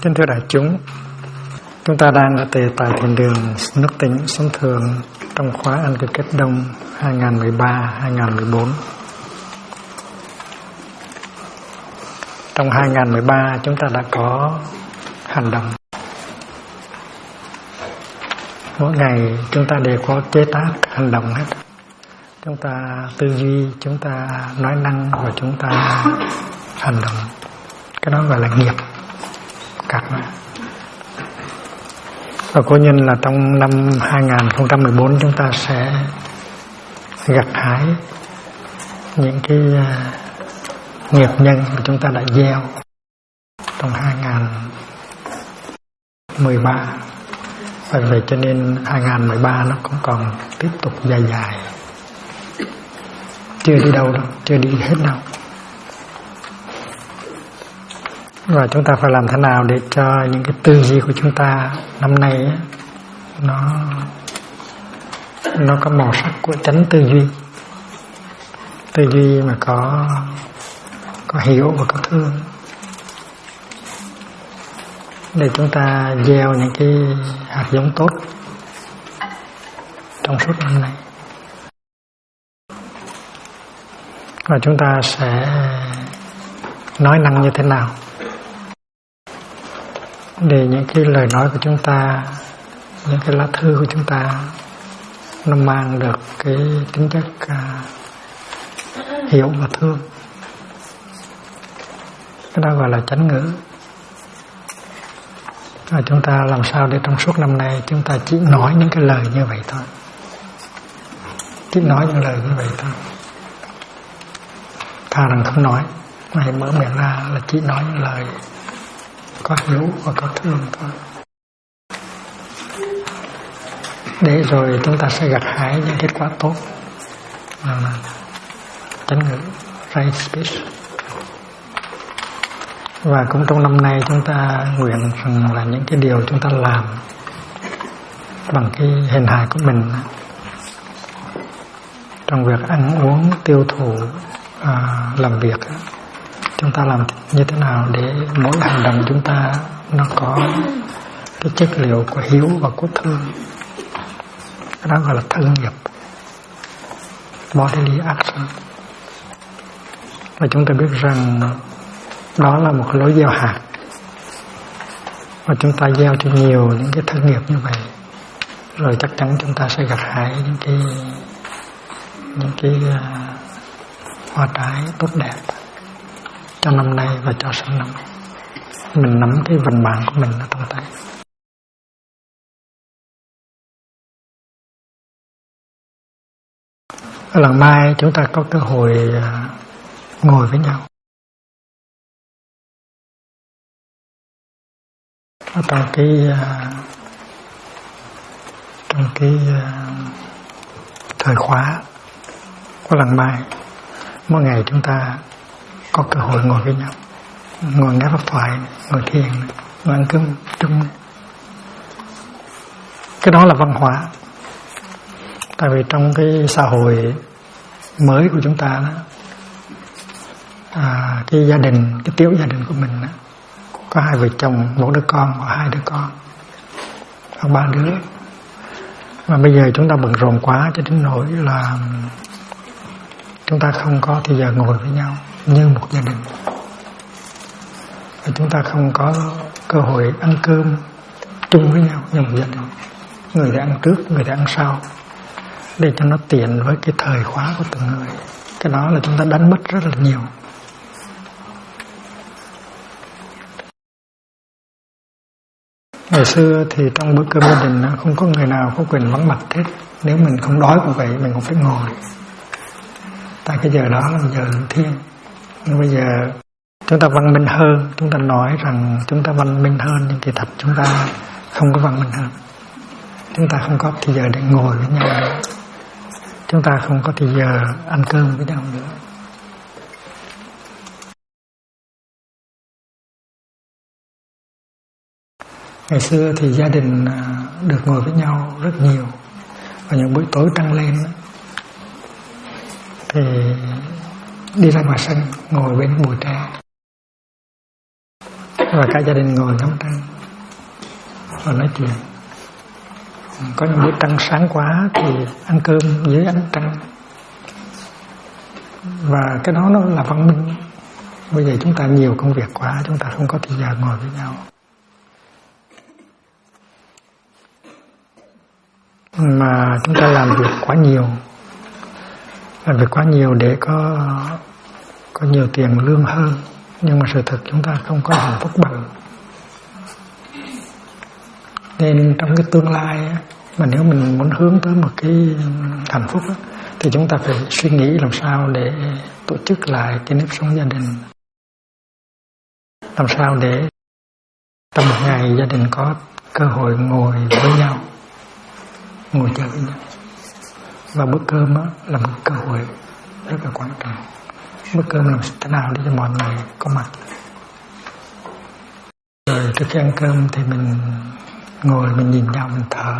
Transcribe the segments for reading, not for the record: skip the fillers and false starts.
Kính thưa đại chúng, chúng ta đang ở tại thiền đường Nước Tĩnh Sống Thường trong khóa Ăn Cư Kết Đông 2013-2014. Trong 2013 chúng ta đã có hành động. Mỗi ngày chúng ta đều có chế tác hành động hết. Chúng ta tư duy, chúng ta nói năng và chúng ta hành động. Cái đó gọi là nghiệp. Và cố nhiên là trong năm 2014 chúng ta sẽ gặt hái những cái nghiệp nhân mà chúng ta đã gieo trong 2013. Và vậy cho nên 2013 nó cũng còn tiếp tục dài. Chưa đi đâu đâu, chưa đi hết đâu. Và chúng ta phải làm thế nào để cho những cái tư duy của chúng ta năm nay ấy, nó có màu sắc của chánh tư duy mà có hiểu và có thương, để chúng ta gieo những cái hạt giống tốt trong suốt năm nay. Và chúng ta sẽ nói năng như thế nào để những cái lời nói của chúng ta, những cái lá thư của chúng ta nó mang được cái tính chất hiểu và thương. Cái đó gọi là chánh ngữ. Và chúng ta làm sao để trong suốt năm nay chúng ta chỉ nói những cái lời như vậy thôi. Chỉ nói những lời như vậy thôi. Thà rằng không nói, mà hãy mở miệng ra là chỉ nói những lời có hiểu và có thương thôi. Để rồi chúng ta sẽ gặt hái những kết quả tốt. Chánh ngữ, right speech. Và cũng trong năm nay chúng ta nguyện rằng là những cái điều chúng ta làm bằng cái hình hài của mình, trong việc ăn uống, tiêu thụ, làm việc, chúng ta làm như thế nào để mỗi hành động chúng ta nó có cái chất liệu của hiếu và của thương. Cái đó gọi là thân nghiệp, bodily action. Và chúng ta biết rằng đó là một lối gieo hạt. Và chúng ta gieo cho nhiều những cái thân nghiệp như vậy, rồi chắc chắn chúng ta sẽ gặt hái những cái hoa trái tốt đẹp cho năm nay và cho sang năm. Mình nắm cái vận mạng của mình ở trong tay. Lần mai chúng ta có cơ hội ngồi với nhau ở trong cái thời khóa của lần mai. Mỗi ngày chúng ta có cơ hội ngồi với nhau, ngồi nghe pháp thoại, ngồi thiền, ngồi ăn cơm chung. Cái đó là văn hóa. Tại vì trong cái xã hội mới của chúng ta đó, cái gia đình, cái tiểu gia đình của mình đó, có 2 vợ chồng, 1 đứa con hoặc 2 đứa con hoặc 3 đứa. Mà bây giờ chúng ta bận rộn quá cho đến nỗi là chúng ta không có thời giờ ngồi với nhau như một gia đình. Và chúng ta không có cơ hội ăn cơm chung với nhau như một gia đình. Người đã ăn trước, người đã ăn sau, để cho nó tiện với cái thời khóa của từng người. Cái đó là chúng ta đánh mất rất là nhiều. Ngày xưa thì trong bữa cơm gia đình không có người nào có quyền vắng mặt hết. Nếu mình không đói cũng vậy, mình cũng phải ngồi. Tại cái giờ đó là giờ linh thiêng. Nhưng bây giờ chúng ta văn minh hơn, chúng ta nói rằng chúng ta văn minh hơn, nhưng kỳ thật chúng ta không có văn minh hơn. Chúng ta không có thời giờ để ngồi với nhau nữa. Chúng ta không có thời giờ ăn cơm với nhau nữa. Ngày xưa thì gia đình được ngồi với nhau rất nhiều. Và những buổi tối trăng lên thì đi ra ngoài sân ngồi bên bụi tre, và cả gia đình ngồi ngắm trăng và nói chuyện. Có những buổi trăng sáng quá thì ăn cơm dưới ánh trăng, và cái đó nó là văn minh. Bây giờ chúng ta nhiều công việc quá, chúng ta không có thời gian ngồi với nhau, mà chúng ta làm việc quá nhiều, để có nhiều tiền lương hơn, nhưng mà sự thật chúng ta không có hạnh phúc bằng. Nên trong cái tương lai mà nếu mình muốn hướng tới một cái hạnh phúc thì chúng ta phải suy nghĩ làm sao để tổ chức lại cái nếp sống gia đình, làm sao để trong một ngày gia đình có cơ hội ngồi với nhau, ngồi chơi với nhau. Và bữa cơm là một cơ hội rất là quan trọng. Bữa cơm làm thế nào để cho mọi người có mặt. Rồi trước khi ăn cơm thì mình ngồi, mình nhìn nhau, mình thở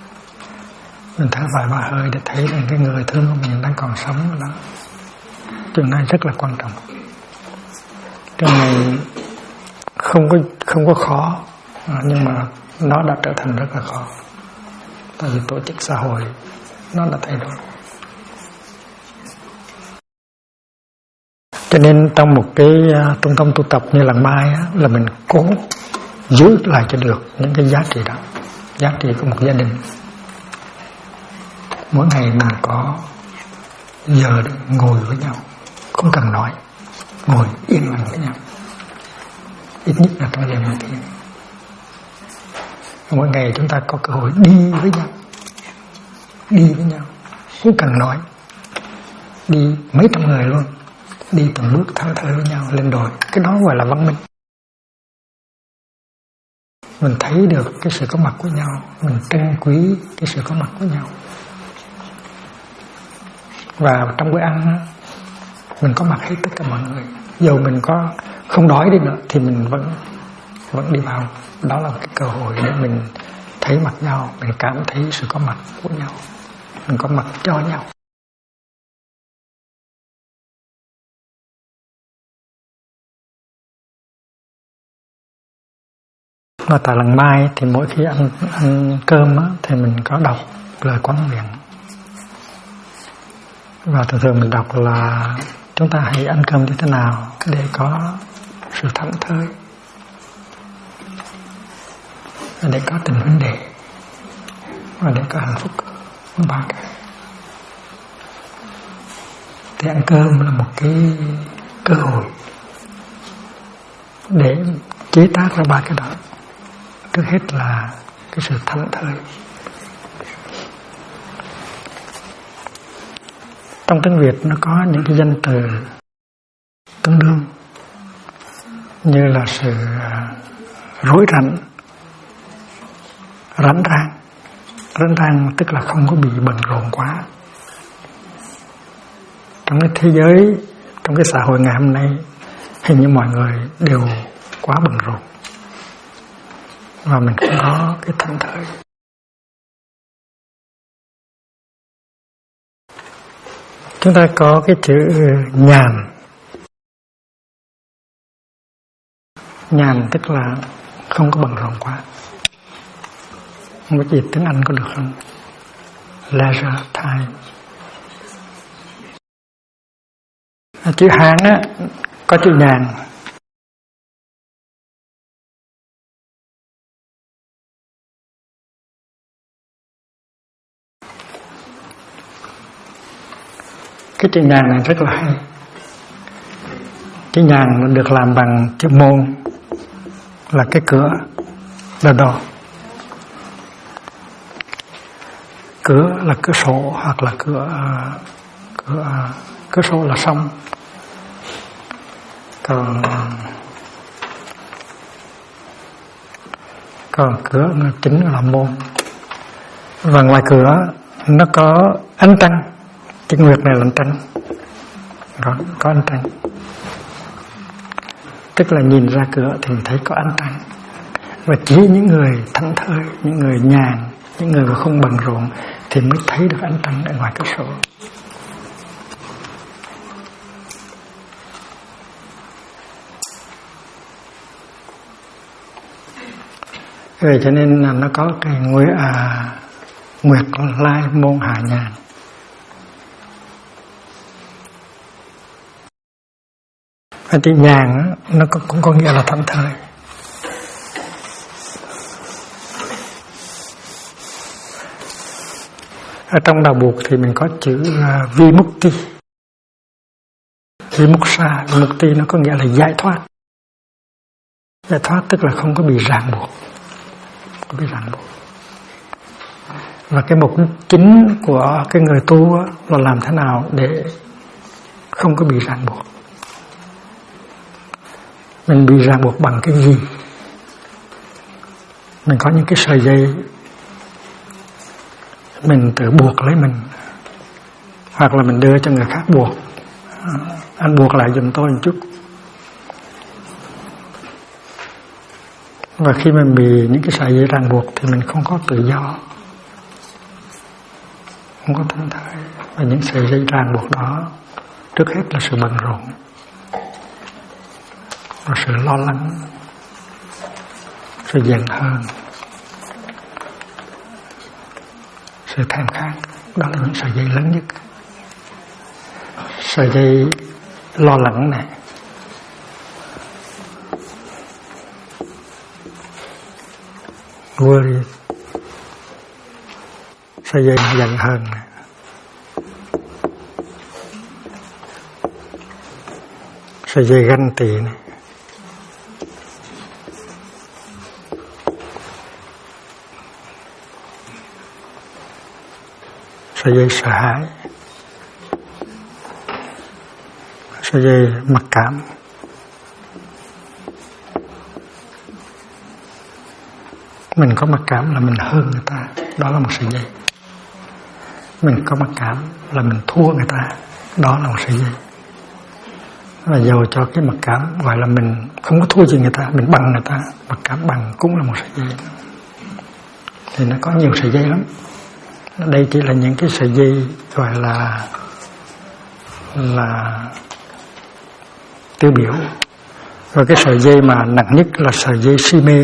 vài ba hơi để thấy rằng cái người thương của mình đang còn sống đó. Chuyện này rất là quan trọng. Chuyện này không có khó, nhưng mà nó đã trở thành rất là khó. Tại vì tổ chức xã hội nó đã thay đổi. Cho nên trong một cái trung tâm tu tập như Làng Mai là mình cố giữ lại cho được những cái giá trị đó, giá trị của một gia đình. Mỗi ngày mình có giờ để ngồi với nhau, không cần nói, ngồi yên lặng với nhau, ít nhất là trong giờ mình thiền. Mỗi ngày chúng ta có cơ hội đi với nhau, không cần nói, đi mấy trăm người luôn, đi từng bước thẫn thờ với nhau lên đồi. Cái đó gọi là văn minh. Mình thấy được cái sự có mặt của nhau, mình trân quý cái sự có mặt của nhau. Và trong bữa ăn mình có mặt hết tất cả mọi người. Dù mình có không đói đi nữa thì mình vẫn đi vào. Đó là cái cơ hội để mình thấy mặt nhau, mình cảm thấy sự có mặt của nhau, mình có mặt cho nhau. Và tại Làng Mai thì mỗi khi ăn cơm thì mình có đọc lời quán nguyện. Và thường mình đọc là chúng ta hãy ăn cơm như thế nào để có sự thảnh thơi, để có tình huynh đệ, và để có hạnh phúc. Ba cái. Thì ăn cơm là một cái cơ hội để chế tác ra ba cái đó. Trước hết là cái sự thảnh thơi. Trong tiếng Việt nó có những cái danh từ tương đương như là sự rối rảnh, rảnh rang tức là không có bị bận rộn quá. Trong cái thế giới, trong cái xã hội ngày hôm nay, hình như mọi người đều quá bận rộn và mình không có cái thảnh thơi. Chúng ta có cái chữ nhàn. Nhàn tức là không có bận rộn quá. Không biết gì tiếng Anh có được không? Leisure time. Chữ Hán có chữ nhàn. Cái chữ nhàn này rất là hay. Chữ nhàn được làm bằng chữ môn, là cái cửa, là đỏ. Cửa là cửa sổ, hoặc là cửa sổ là sông. Còn cửa chính là môn. Và ngoài cửa nó có ánh trăng. Chữ nguyệt này là ánh trăng. Có ánh trăng. Tức là nhìn ra cửa thì mình thấy có ánh trăng. Và chỉ những người thảnh thơi, những người nhàn, những người mà không bận rộn thì mới thấy được ánh trăng ở ngoài cửa sổ. Vậy cho nên là nó có cái Nguyệt Lai Môn Hạ Nhàn. Và chữ nhàn nó cũng có nghĩa là thảnh thơi. Ở trong đạo Buộc thì mình có chữ Vimukti. Vimuksa, Vimukti nó có nghĩa là giải thoát. Giải thoát tức là không có bị ràng buộc. Không bị ràng buộc. Và cái mục đích chính của cái người tu là làm thế nào để không có bị ràng buộc. Mình bị ràng buộc bằng cái gì? Mình có những cái sợi dây mình tự buộc lấy mình, hoặc là mình đưa cho người khác buộc. Anh buộc lại giùm tôi một chút. Và khi mình bị những cái sợi dây ràng buộc thì mình không có tự do, không có thảnh thơi. Và những sợi dây ràng buộc đó trước hết là sự bận rộn và sự lo lắng, sự giận hờn, sự thèm khát. Đó là những sợi dây lớn nhất. Sợi dây lo lắng này, worry, sợi dây giận hờn này, sợi dây ganh tị này, sợi dây sợ hãi, sợi dây mặc cảm, mình có mặc cảm là mình hơn người ta, đó là một sợi dây. Mình có mặc cảm là mình thua người ta, đó là một sợi dây. Và dầu cho cái mặc cảm gọi là mình không có thua gì người ta, mình bằng người ta, mặc cảm bằng cũng là một sợi dây. Thì nó có nhiều sợi dây lắm. Đây chỉ là những cái sợi dây gọi là tiêu biểu. Rồi cái sợi dây mà nặng nhất là sợi dây si mê,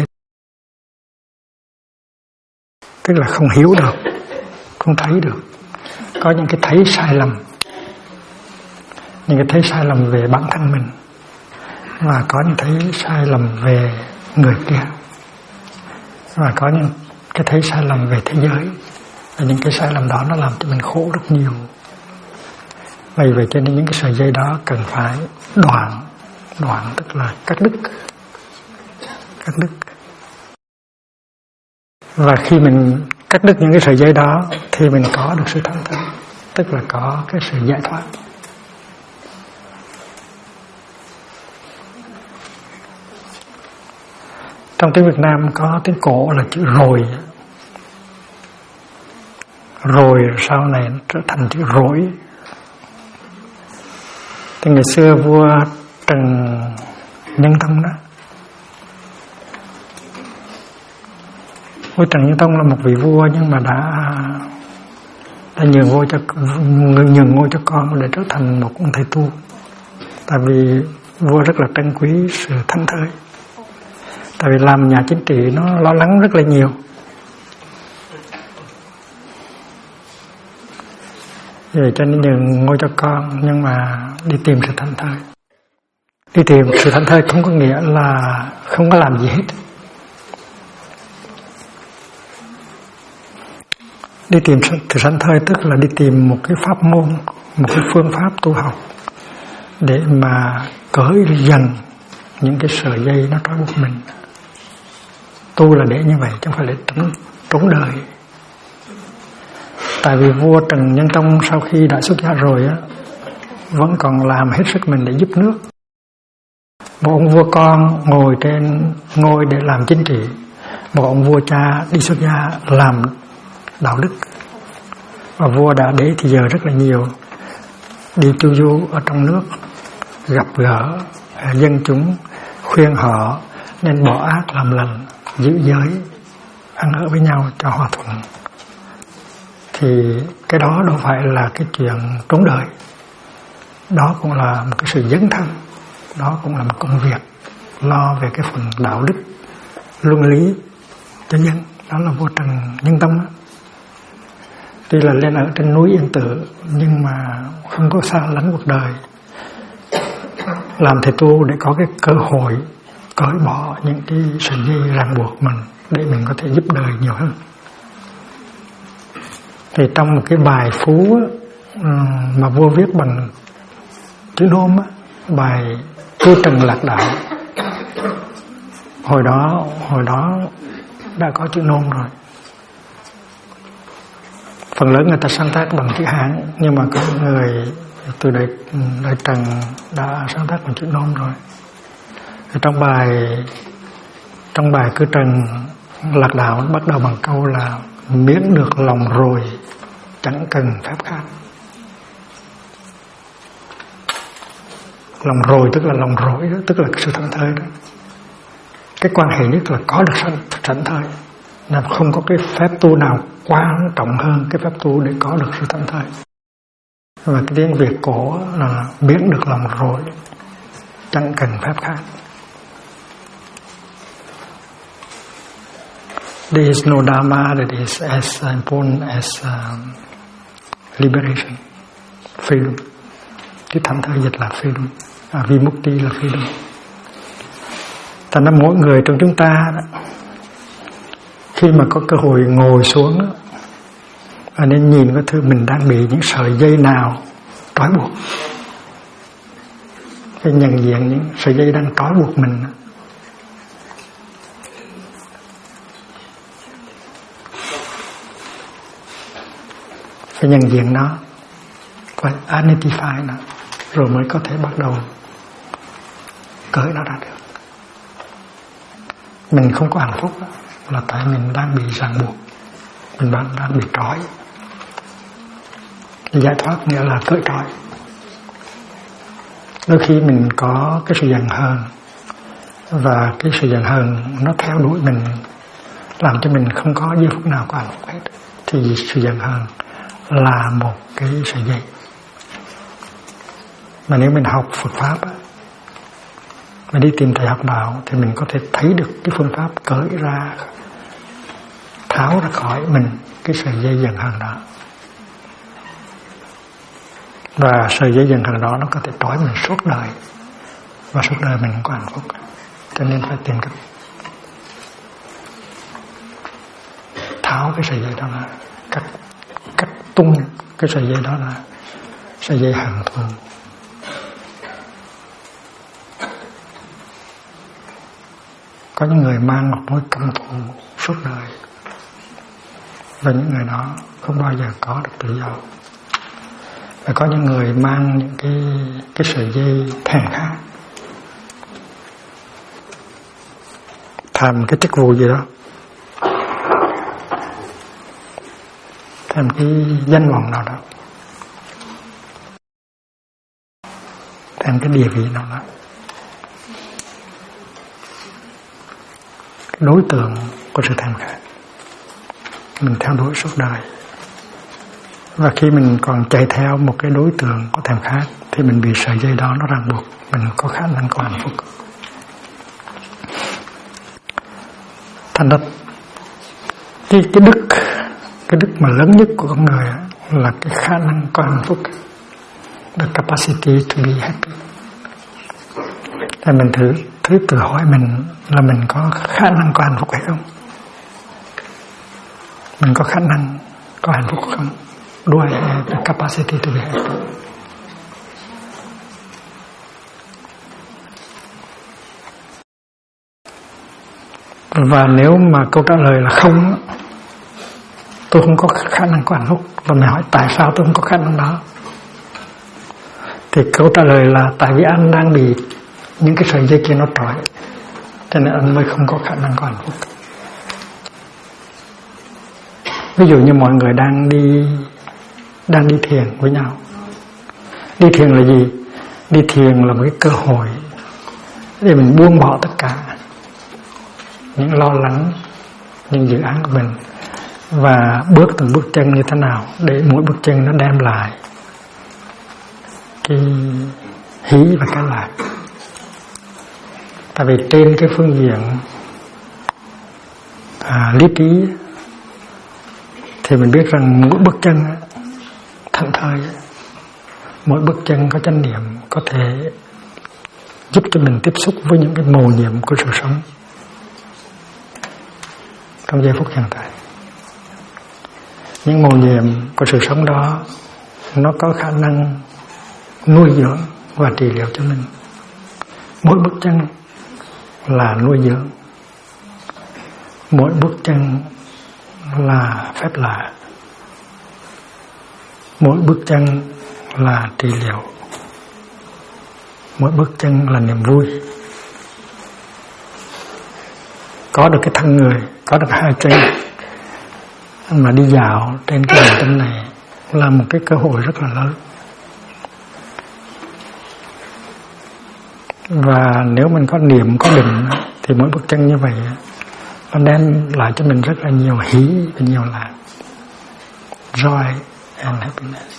tức là không hiểu được, không thấy được. Có những cái thấy sai lầm, những cái thấy sai lầm về bản thân mình, và có những thấy sai lầm về người kia, và có những cái thấy sai lầm về thế giới. Và những cái sai lầm đó nó làm cho mình khổ rất nhiều. Vậy cho nên những cái sợi dây đó cần phải đoạn, tức là cắt đứt. Và khi mình cắt đứt những cái sợi dây đó thì mình có được sự thảnh thơi, tức là có cái sự giải thoát. Trong tiếng Việt Nam có tiếng cổ là chữ rồi. Rồi sau này nó trở thành chữ rỗi. Thì ngày xưa vua Trần Nhân Tông đó, vua Trần Nhân Tông là một vị vua nhưng mà đã nhường ngôi cho con để trở thành một ông thầy tu. Tại vì vua rất là trân quý sự thảnh thơi. Tại vì làm nhà chính trị nó lo lắng rất là nhiều. Vậy cho nên nhường ngôi cho con, nhưng mà đi tìm sự thảnh thơi. Đi tìm sự thảnh thơi không có nghĩa là không có làm gì hết. Đi tìm sự thảnh thơi tức là đi tìm một cái pháp môn, một cái phương pháp tu học để mà cởi dần những cái sợi dây nó trói buộc mình. Tu là để như vậy, chứ không phải để trốn đời. Tại vì vua Trần Nhân Tông sau khi đã xuất gia rồi á, vẫn còn làm hết sức mình để giúp nước. Một ông vua con ngồi trên ngôi để làm chính trị, một ông vua cha đi xuất gia làm đạo đức. Và vua đã để thì giờ rất là nhiều, đi chu du ở trong nước, gặp gỡ dân chúng, khuyên họ nên bỏ ác làm lành, giữ giới, ăn ở với nhau cho hòa thuận. Thì cái đó đâu phải là cái chuyện trốn đời. Đó cũng là một cái sự dấn thân. Đó cũng là một công việc lo về cái phần đạo đức, luân lý cho nhân, đó là vô trần nhân tâm đó. Tuy là lên ở trên núi yên tự nhưng mà không có xa lánh cuộc đời, làm thầy tu để có cái cơ hội cởi bỏ những cái sợi dây ràng buộc mình để mình có thể giúp đời nhiều hơn. Thì trong một cái bài phú mà vua viết bằng chữ nôm á, bài Cư Trần Lạc Đạo, hồi đó đã có chữ nôm rồi. Phần lớn người ta sáng tác bằng chữ Hán, nhưng mà có người từ đời Trần đã sáng tác bằng chữ nôm rồi. Thì trong bài Cư Trần Lạc Đạo bắt đầu bằng câu là miễn được lòng rồi chẳng cần phép khác. Lòng rồi tức là lòng rỗi đó, tức là sự thảnh thơi đó. Cái quan hệ nhất là có được thảnh thơi, là không có cái phép tu nào quan trọng hơn cái phép tu để có được sự thảnh thơi. Và cái tiếng Việt cổ là miễn được lòng rỗi chẳng cần phép khác. There is no dharma that is as important as liberation, freedom. Cái thảnh thơi dịch là freedom, vimukti là freedom. Thành ra mỗi người trong chúng ta đó, khi mà có cơ hội ngồi xuống đó, nên nhìn cái thứ mình đang bị những sợi dây nào trói buộc, phải nhận diện những sợi dây đang trói buộc mình. Phải nhận diện nó, phải identify nó, rồi mới có thể bắt đầu cởi nó ra được. Mình không có hạnh phúc đó, là tại mình đang bị ràng buộc, mình đang bị trói. Giải thoát nghĩa là cởi trói. Đôi khi mình có cái sự giận hờn, và cái sự giận hờn nó theo đuổi mình, làm cho mình không có giây phút nào có hạnh phúc hết. Thì sự giận hờn là một cái sợi dây. Mà nếu mình học Phật Pháp á, mình đi tìm thầy học đạo, thì mình có thể thấy được cái phương pháp cởi ra, tháo ra khỏi mình cái sợi dây giận hờn đó. Và sợi dây giận hờn đó nó có thể trói mình suốt đời, và suốt đời mình không có hạnh phúc. Cho nên phải tìm cách tháo cái sợi dây đó ra, cắt tung cái sợi dây đó là sợi dây hận thù. Có những người mang một mối căm thù suốt đời, và những người đó không bao giờ có được tự do. Và có những người mang những cái sợi dây thèm khát, thèm cái chức vụ gì đó, thèm cái danh vọng nào đó, thèm cái địa vị nào đó. Đối tượng của sự thèm khát mình theo đuổi suốt đời. Và khi mình còn chạy theo một cái đối tượng có thèm khát thì mình bị sợi dây đó nó ràng buộc, mình có khả năng có hạnh phúc. Thành ra cái đức mà lớn nhất của con người là cái khả năng có hạnh phúc, the capacity to be happy. Thì mình thử tự hỏi mình là mình có khả năng có hạnh phúc hay không? Mình có khả năng có hạnh phúc không? Do I have the capacity to be happy? Và nếu mà câu trả lời là không, tôi không có khả năng có hạnh phúc, và mình hỏi tại sao tôi không có khả năng đó, thì câu trả lời là tại vì anh đang bị những cái sợi dây kia nó trói, cho nên anh mới không có khả năng có hạnh phúc. Ví dụ như mọi người đang đi thiền với nhau. Đi thiền là gì? Đi thiền là một cái cơ hội để mình buông bỏ tất cả những lo lắng, những dự án của mình, và bước từng bước chân như thế nào để mỗi bước chân nó đem lại cái hỷ và cái lạc. Tại vì trên cái phương diện lý trí thì mình biết rằng mỗi bước chân thảnh thơi, mỗi bước chân có chánh niệm có thể giúp cho mình tiếp xúc với những cái mầu nhiệm của sự sống trong giây phút hiện tại. Những mầu nhiệm của sự sống đó nó có khả năng nuôi dưỡng và trị liệu cho mình. Mỗi bước chân là nuôi dưỡng, mỗi bước chân là phép lạ, mỗi bước chân là trị liệu, mỗi bước chân là niềm vui. Có được cái thân người, có được hai chân mà đi dạo trên cái hành tinh này là một cái cơ hội rất là lớn. Và nếu mình có niệm, có định thì mỗi bước chân như vậy nó đem lại cho mình rất là nhiều hỷ và nhiều lạc, joy and happiness.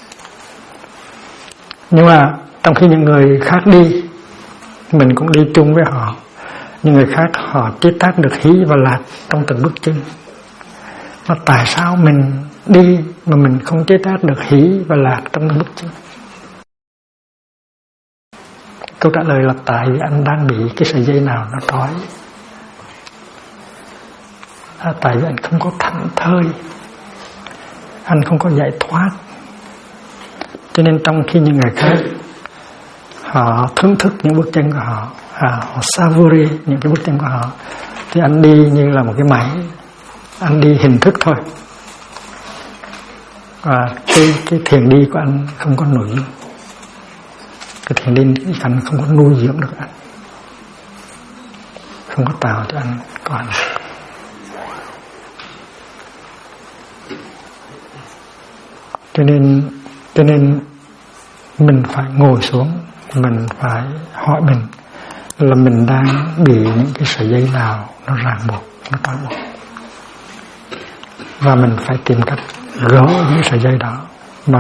Nhưng mà trong khi những người khác đi, mình cũng đi chung với họ. Những người khác họ chế tác được hỷ và lạc trong từng bước chân. Mà tại sao mình đi mà mình không chế tác được hỷ và lạc trong từng bước chân? Câu trả lời là tại vì anh đang bị cái sợi dây nào nó trói. Tại vì anh không có thảnh thơi, anh không có giải thoát. Cho nên trong khi những người khác họ thưởng thức những bước chân của họ, họ savoury những cái bước chân của họ, thì anh đi như là một cái máy, anh đi hình thức thôi. Và cái thiền đi của anh không có nội dung. Cái thiền đi của anh không có nuôi dưỡng được anh, không có tạo cho anh có hạnh phúc. Cho nên mình phải ngồi xuống, mình phải hỏi mình là mình đang bị những cái sợi dây nào nó ràng buộc, nó trói buộc, và mình phải tìm cách gỡ những sợi dây đó, mà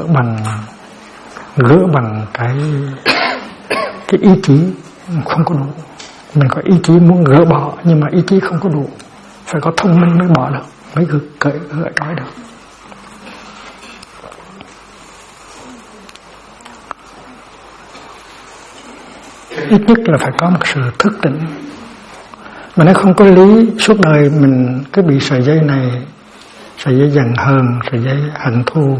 gỡ bằng cái ý chí không có đủ. Mình có ý chí muốn gỡ bỏ, nhưng mà ý chí không có đủ, phải có thông minh mới bỏ được, mới gỡ trói được. Ít nhất là phải có một sự thức tỉnh. Mà nó không có lý suốt đời mình cứ bị sợi dây này, sợi dây giận hờn, sợi dây hận thù,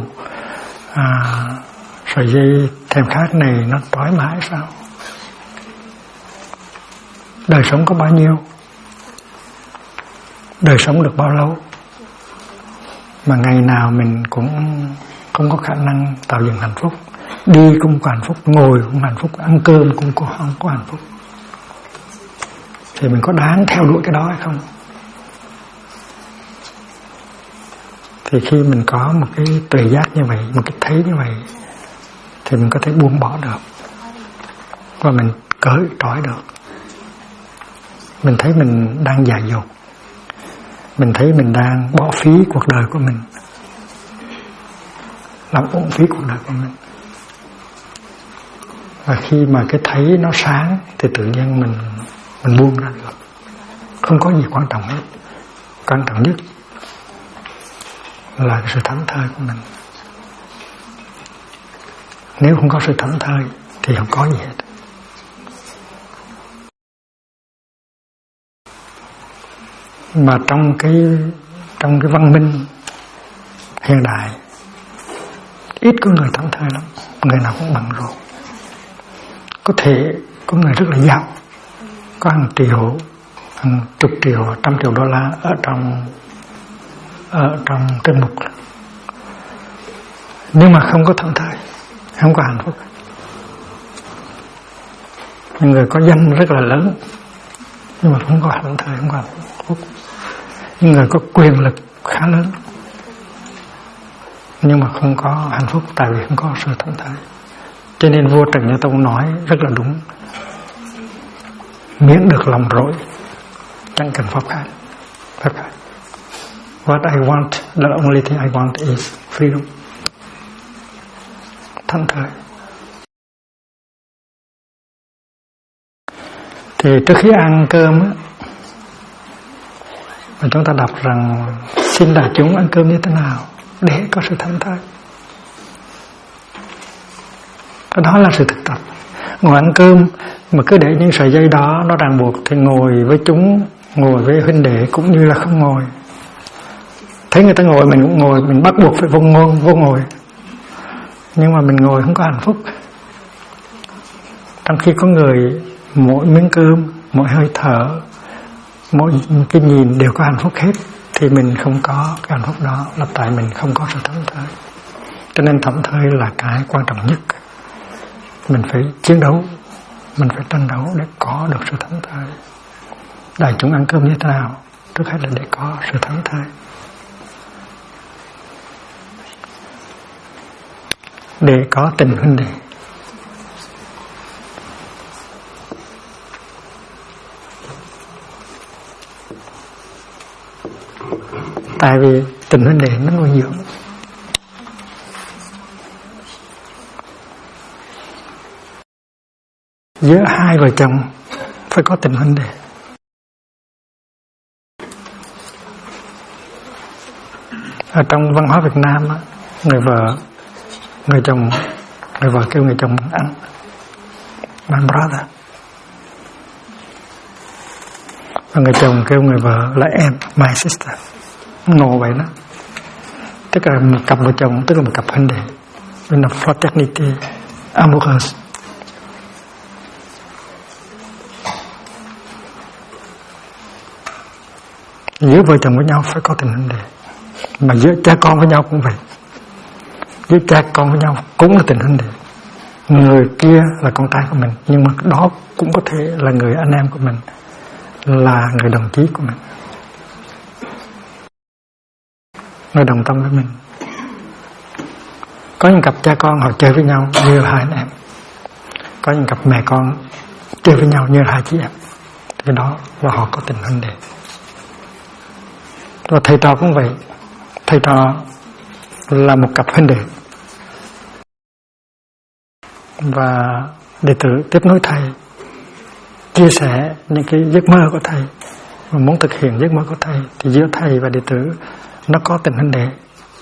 sợi dây thèm khát này nó trói mãi sao? Đời sống có bao nhiêu? Đời sống được bao lâu? Mà ngày nào mình cũng không có khả năng tạo dựng hạnh phúc. Đi cũng có hạnh phúc, ngồi cũng hạnh phúc, ăn cơm cũng không có hạnh phúc. Thì mình có đáng theo đuổi cái đó hay không? Thì khi mình có một cái tuệ giác như vậy, một cái thấy như vậy, thì mình có thể buông bỏ được, và mình cởi trói được. Mình thấy mình đang dại dột, mình thấy mình đang bỏ phí cuộc đời của mình, làm uổng phí cuộc đời của mình. Và khi mà cái thấy nó sáng thì tự nhiên mình buông ra được. Không có gì quan trọng hết. Quan trọng nhất là cái sự thảnh thơi của mình. Nếu không có sự thảnh thơi thì không có gì hết. Mà trong cái văn minh hiện đại, ít có người thảnh thơi lắm. Người nào cũng bận rộn. Có thể có người rất là giàu, có hàng triệu, hàng chục triệu, trăm triệu đô la ở trong trên mục, nhưng mà không có thảnh thơi, không có hạnh phúc. Những người có danh rất là lớn nhưng mà không có hạnh thơi, không có hạnh phúc. Những người có quyền lực khá lớn nhưng mà không có hạnh phúc, tại vì không có sự thảnh thơi. Cho nên vua Trần Nhân Tông nói rất là đúng: miễn được lòng rỗi, chẳng cần pháp khác. What I want, the only thing I want is freedom. Thảnh thơi. Thì trước khi ăn cơm á, Và chúng ta đọc rằng xin đại chúng ăn cơm như thế nào để có sự thảnh thơi. Đó là sự thực tập. Ngồi ăn cơm mà cứ để những sợi dây đó nó ràng buộc thì ngồi với chúng, ngồi với huynh đệ cũng như là không ngồi. Thấy người ta ngồi mình cũng ngồi, mình bắt buộc phải vô ngồi. Nhưng mà mình ngồi không có hạnh phúc. Trong khi có người mỗi miếng cơm, mỗi hơi thở, mỗi cái nhìn đều có hạnh phúc hết, thì mình không có cái hạnh phúc đó là tại mình không có sự thảnh thơi. Cho nên thảnh thơi là cái quan trọng nhất. Mình phải chiến đấu, mình phải tranh đấu để có được sự thảnh thơi. Đại chúng ăn cơm như thế nào? Trước hết là để có sự thảnh thơi. Để có tình huynh đệ. Tại vì tình huynh đệ nó nuôi dưỡng. Giữa hai vợ chồng phải có tình huynh đệ. Ở trong văn hóa Việt Nam á, người vợ kêu người chồng ăn my brother, và người chồng kêu người vợ là em, my sister. Ngộ vậy đó. Tức là một cặp vợ chồng, tức là một cặp huynh đệ, bên là fraternity amoureuse. Giữa vợ chồng với nhau phải có tình huynh đệ, mà giữa cha con với nhau cũng vậy. Giữa cha con với nhau cũng là tình huynh đệ. Người kia là con trai của mình, nhưng mà đó cũng có thể là người anh em của mình, là người đồng chí của mình, người đồng tâm với mình. Có những cặp cha con họ chơi với nhau như là hai anh em, có những cặp mẹ con chơi với nhau như là hai chị em, thì đó là họ có tình huynh đệ. Và thầy trò cũng vậy. Thầy trò là một cặp huynh đệ, và đệ tử tiếp nối thầy, chia sẻ những cái giấc mơ của thầy, và muốn thực hiện giấc mơ của thầy, thì giữa thầy và đệ tử nó có tình huynh đệ.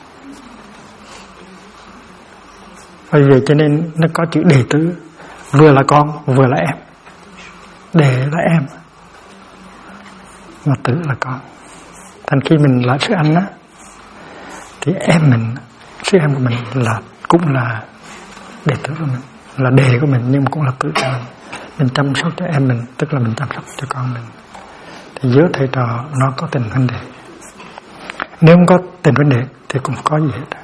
Bởi vì cho nên nó có chữ đệ tử, vừa là con vừa là em. Đệ là em, mà tử là con. Thành khi mình là sư anh á, thì em mình, sư em của mình là cũng là đệ tử của mình, là đệ của mình, nhưng mà cũng là tử của mình. Mình chăm sóc cho em mình, tức là mình chăm sóc cho con mình. Thì giữa thầy trò nó có tình huynh đệ. Nếu không có tình huynh đệ thì cũng có gì hết.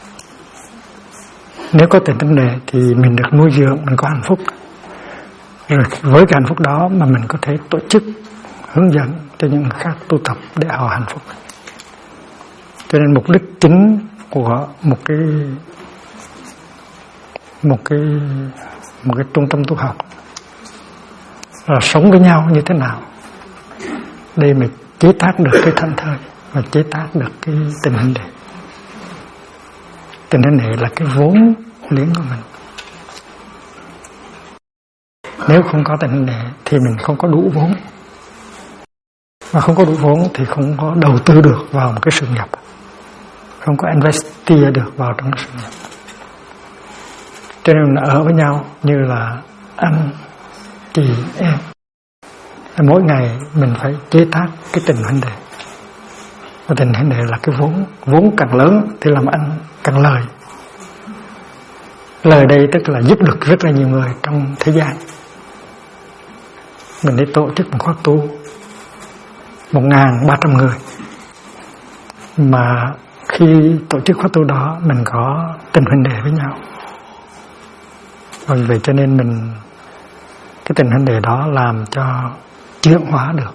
Nếu có tình huynh đệ thì mình được nuôi dưỡng, mình có hạnh phúc. Rồi với cái hạnh phúc đó mà mình có thể tổ chức hướng dẫn cho những người khác tu tập để họ hạnh phúc. Cho nên mục đích chính của một cái trung tâm tu học là sống với nhau như thế nào để mà chế tác được cái thảnh thơi và chế tác được cái tình huynh đệ. Tình huynh đệ là cái vốn liếng của mình. Nếu không có tình huynh đệ thì mình không có đủ vốn, mà không có đủ vốn thì không có đầu tư được vào một cái sự nghiệp, không có investir được vào trong cái sự nghiệp. Cho nên ở với nhau như là anh, chị, em. Mỗi ngày mình phải chế tác cái tình huynh đệ. Và tình huynh đệ là cái vốn càng lớn thì làm ăn càng lời. Lời đây tức là giúp được rất là nhiều người trong thế gian. Mình đi tổ chức một khóa tu 1.300 người, mà khi tổ chức khóa tu đó mình có tình huynh đệ với nhau. Vì vậy cho nên cái tình huynh đệ đó làm cho chuyển hóa được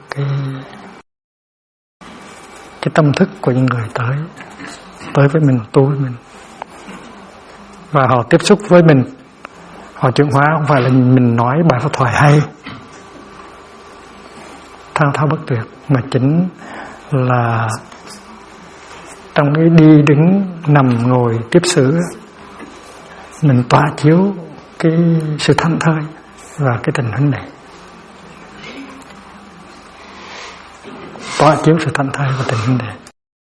cái tâm thức của những người tới với mình, tu với mình, và họ tiếp xúc với mình, họ chuyển hóa không phải là mình nói bài pháp thoại hay thao thao bất tuyệt, mà chính là trong cái đi đứng nằm ngồi tiếp xử mình tỏa chiếu cái sự thảnh thơi và cái tình huynh đệ. tỏa chiếu sự thảnh thơi và tình huynh đệ.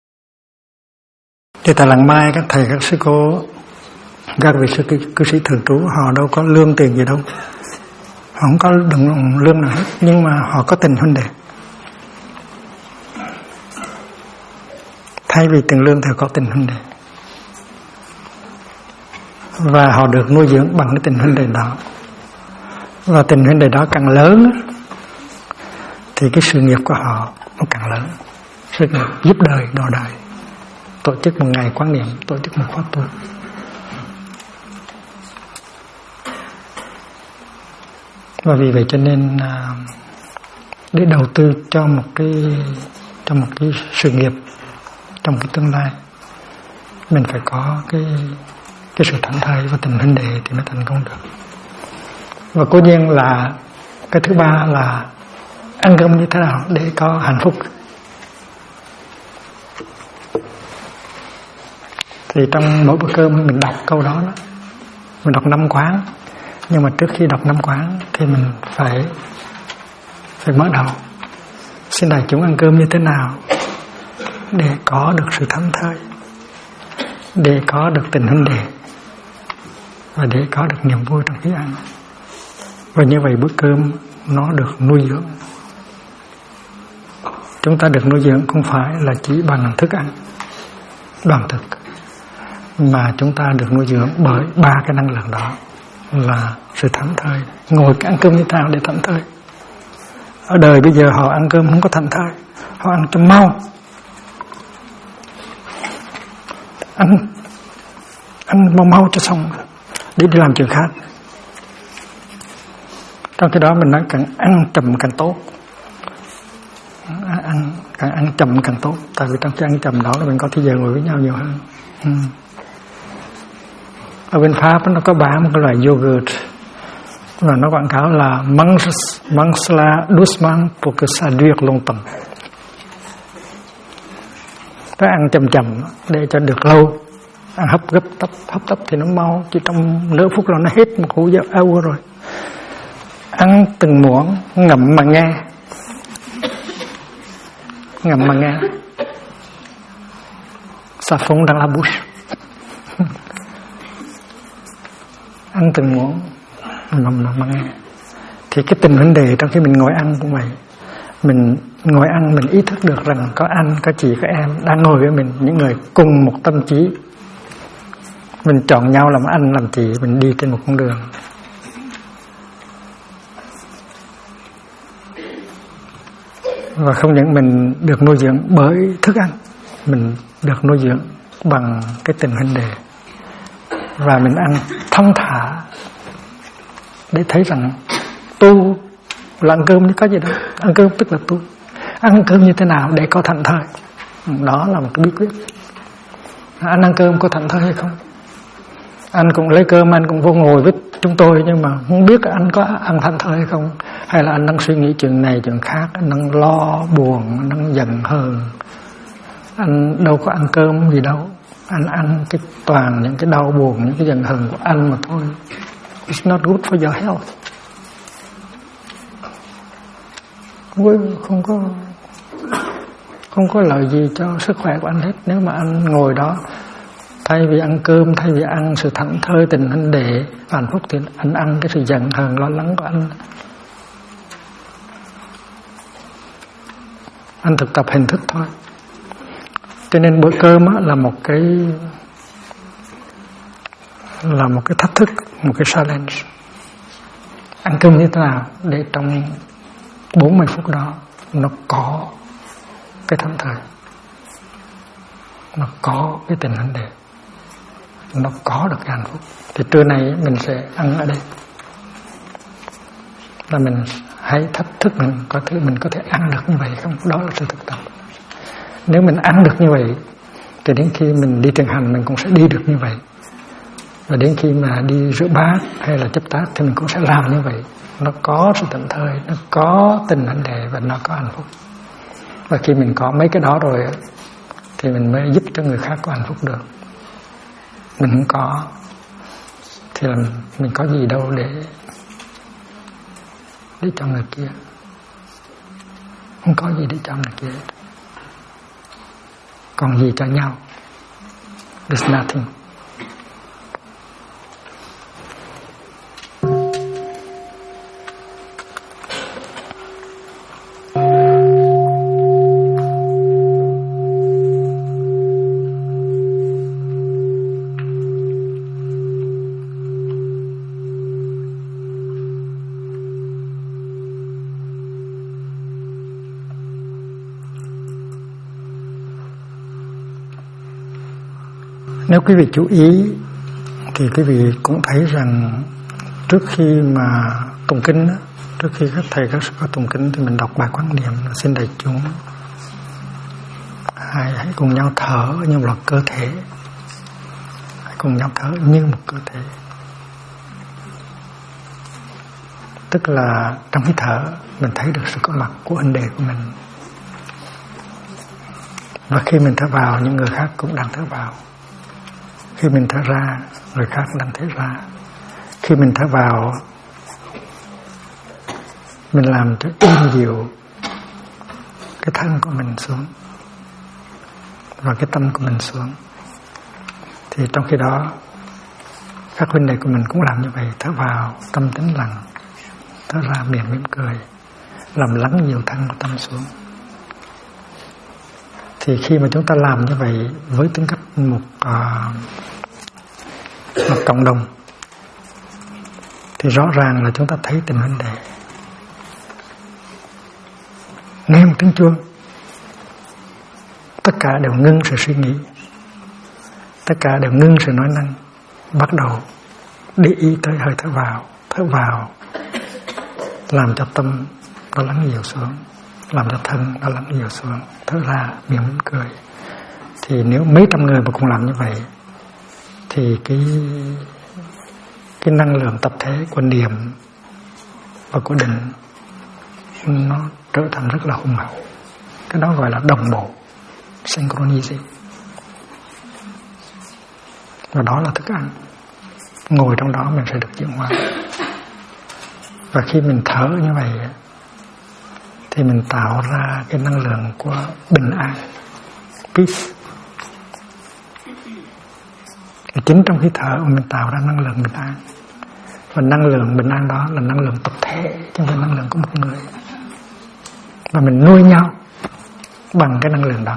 Thì tại làng Mai các thầy các sư cô, các vị sư cư sĩ thường trú, họ đâu có lương tiền gì đâu, họ không có đồng lương nào hết, nhưng mà họ có tình huynh đệ. Thay vì tiền lương thì có tình huynh đệ, và họ được nuôi dưỡng bằng cái tình huynh đệ đó. Và tình huynh đệ đó càng lớn thì cái sự nghiệp của họ nó càng lớn. Sự nghiệp giúp đời, độ đời, tổ chức một ngày quán niệm, tổ chức một khóa tu. Và vì vậy cho nên để đầu tư cho một cái sự nghiệp trong cái tương lai, mình phải có cái sự thảnh thơi và tình huynh đệ thì mới thành công được. Và cố nhiên là cái thứ ba là ăn cơm như thế nào để có hạnh phúc. Thì trong mỗi bữa cơm mình đọc câu đó, mình đọc 5 quán. Nhưng mà trước khi đọc 5 quán thì mình phải mở đầu. Xin đại chúng ăn cơm như thế nào để có được sự thảnh thơi, để có được tình huynh đệ, và để có được niềm vui trong khi ăn. Và như vậy bữa cơm nó được nuôi dưỡng. Chúng ta được nuôi dưỡng không phải là chỉ bằng thức ăn, đoàn thực, mà chúng ta được nuôi dưỡng bởi 3 cái năng lượng đó, là sự thảnh thơi. Ngồi ăn cơm như thế nào để thảnh thơi? Ở đời bây giờ họ ăn cơm không có thảnh thơi, họ ăn cho mau, ăn mau cho xong để đi làm chuyện khác. Trong khi đó mình nói càng ăn chậm càng tốt, càng ăn chậm càng tốt. Tại vì trong khi ăn chậm đó là mình có thời giờ ngồi với nhau nhiều hơn. Ở bên Pháp nó có bán một cái loại yogurt và nó quảng cáo là mange doucement pour que ça dure longtemps. Nó ăn chậm chậm để cho được lâu. Ăn hấp tấp thì nó mau, chỉ trong nửa phút là nó hết một hũ âu rồi. Ăn từng muỗng, ngậm mà nghe. Ça fond dans la bouche. Ăn từng muỗng, ngậm mà nghe. Thì cái tình vấn đề trong khi mình ngồi ăn cũng vậy. Mình ngồi ăn mình ý thức được rằng có anh, có chị, có em đang ngồi với mình, những người cùng một tâm trí. Mình chọn nhau làm anh, làm chị, mình đi trên một con đường. Và không những mình được nuôi dưỡng bởi thức ăn, mình được nuôi dưỡng bằng cái tình huynh đệ. Và mình ăn thong thả để thấy rằng tu là ăn cơm chứ có gì đâu. Ăn cơm tức là tu. Ăn cơm như thế nào để có thảnh thơi, đó là một cái bí quyết. Anh ăn cơm có thảnh thơi hay không? Anh cũng lấy cơm, anh cũng vô ngồi với chúng tôi, nhưng mà không biết anh có ăn thảnh thơi hay không, hay là anh đang suy nghĩ chuyện này chuyện khác, anh đang lo buồn, anh đang giận hờn. Anh đâu có ăn cơm gì đâu, anh ăn cái toàn những cái đau buồn, những cái giận hờn của anh mà thôi. It's not good for your health. Không có lợi gì cho sức khỏe của anh hết. Nếu mà anh ngồi đó, thay vì ăn cơm, thay vì ăn sự thảnh thơi, tình huynh đệ, hạnh phúc, thì anh ăn cái sự giận hờn, lo lắng của anh. Anh thực tập hình thức thôi. Cho nên bữa cơm là một cái thách thức, một cái challenge. Ăn cơm như thế nào để trong 40 phút đó nó có cái thảnh thơi, nó có cái tình huynh đệ, nó có được cái hạnh phúc. Thì trưa nay mình sẽ ăn ở đây, là mình hãy thách thức mình có thể ăn được như vậy không? Đó là sự thực tập. Nếu mình ăn được như vậy thì đến khi mình đi thiền hành mình cũng sẽ đi được như vậy. Và đến khi mà đi rửa bát hay là chấp tác thì mình cũng sẽ làm như vậy. Nó có sự thảnh thơi, nó có tình huynh đệ và nó có hạnh phúc. Và khi mình có mấy cái đó rồi thì mình mới giúp cho người khác có hạnh phúc được. Mình không có thì là mình có gì đâu để cho người kia. Không có gì để cho người kia. còn gì cho nhau. There's nothing. Nếu quý vị chú ý thì quý vị cũng thấy rằng trước khi mà tụng kinh, trước khi các thầy các sư có tụng kinh thì mình đọc bài quán niệm là xin đại chúng hãy cùng nhau thở như một cơ thể, hãy cùng nhau thở như một cơ thể. Tức là trong khi thở mình thấy được sự có mặt của huynh đệ của mình, và khi mình thở vào những người khác cũng đang thở vào. Khi mình thở ra, người khác đang thở ra. Khi mình thở vào, mình làm cho êm dịu cái thân của mình xuống và cái tâm của mình xuống. Thì trong khi đó, các huynh đệ của mình cũng làm như vậy. Thở vào, tâm tĩnh lặng. Thở ra, miệng mỉm cười. Làm lắng dịu thân của tâm xuống. Thì khi mà chúng ta làm như vậy với tính cách một cộng đồng thì rõ ràng là chúng ta thấy tình huynh đệ. Nghe một tiếng chuông, tất cả đều ngưng sự suy nghĩ, tất cả đều ngưng sự nói năng, bắt đầu để ý tới hơi thở vào làm cho tâm nó lắng dịu xuống, làm cho thân nó lắng dịu xuống, thở ra miệng mỉm cười. Thì nếu mấy trăm người mà cùng làm như vậy thì cái năng lượng tập thể của niệm và của định nó trở thành rất là hùng hậu. Cái đó gọi là đồng bộ, synchronicity. Và đó là thức ăn. Ngồi trong đó mình sẽ được chuyển hóa. Và khi mình thở như vậy thì mình tạo ra cái năng lượng của bình an, peace. Và chính trong khi thở mình tạo ra năng lượng bình an. Và năng lượng bình an đó là năng lượng tập thể, chứ không phải năng lượng của một người. Và mình nuôi nhau bằng cái năng lượng đó.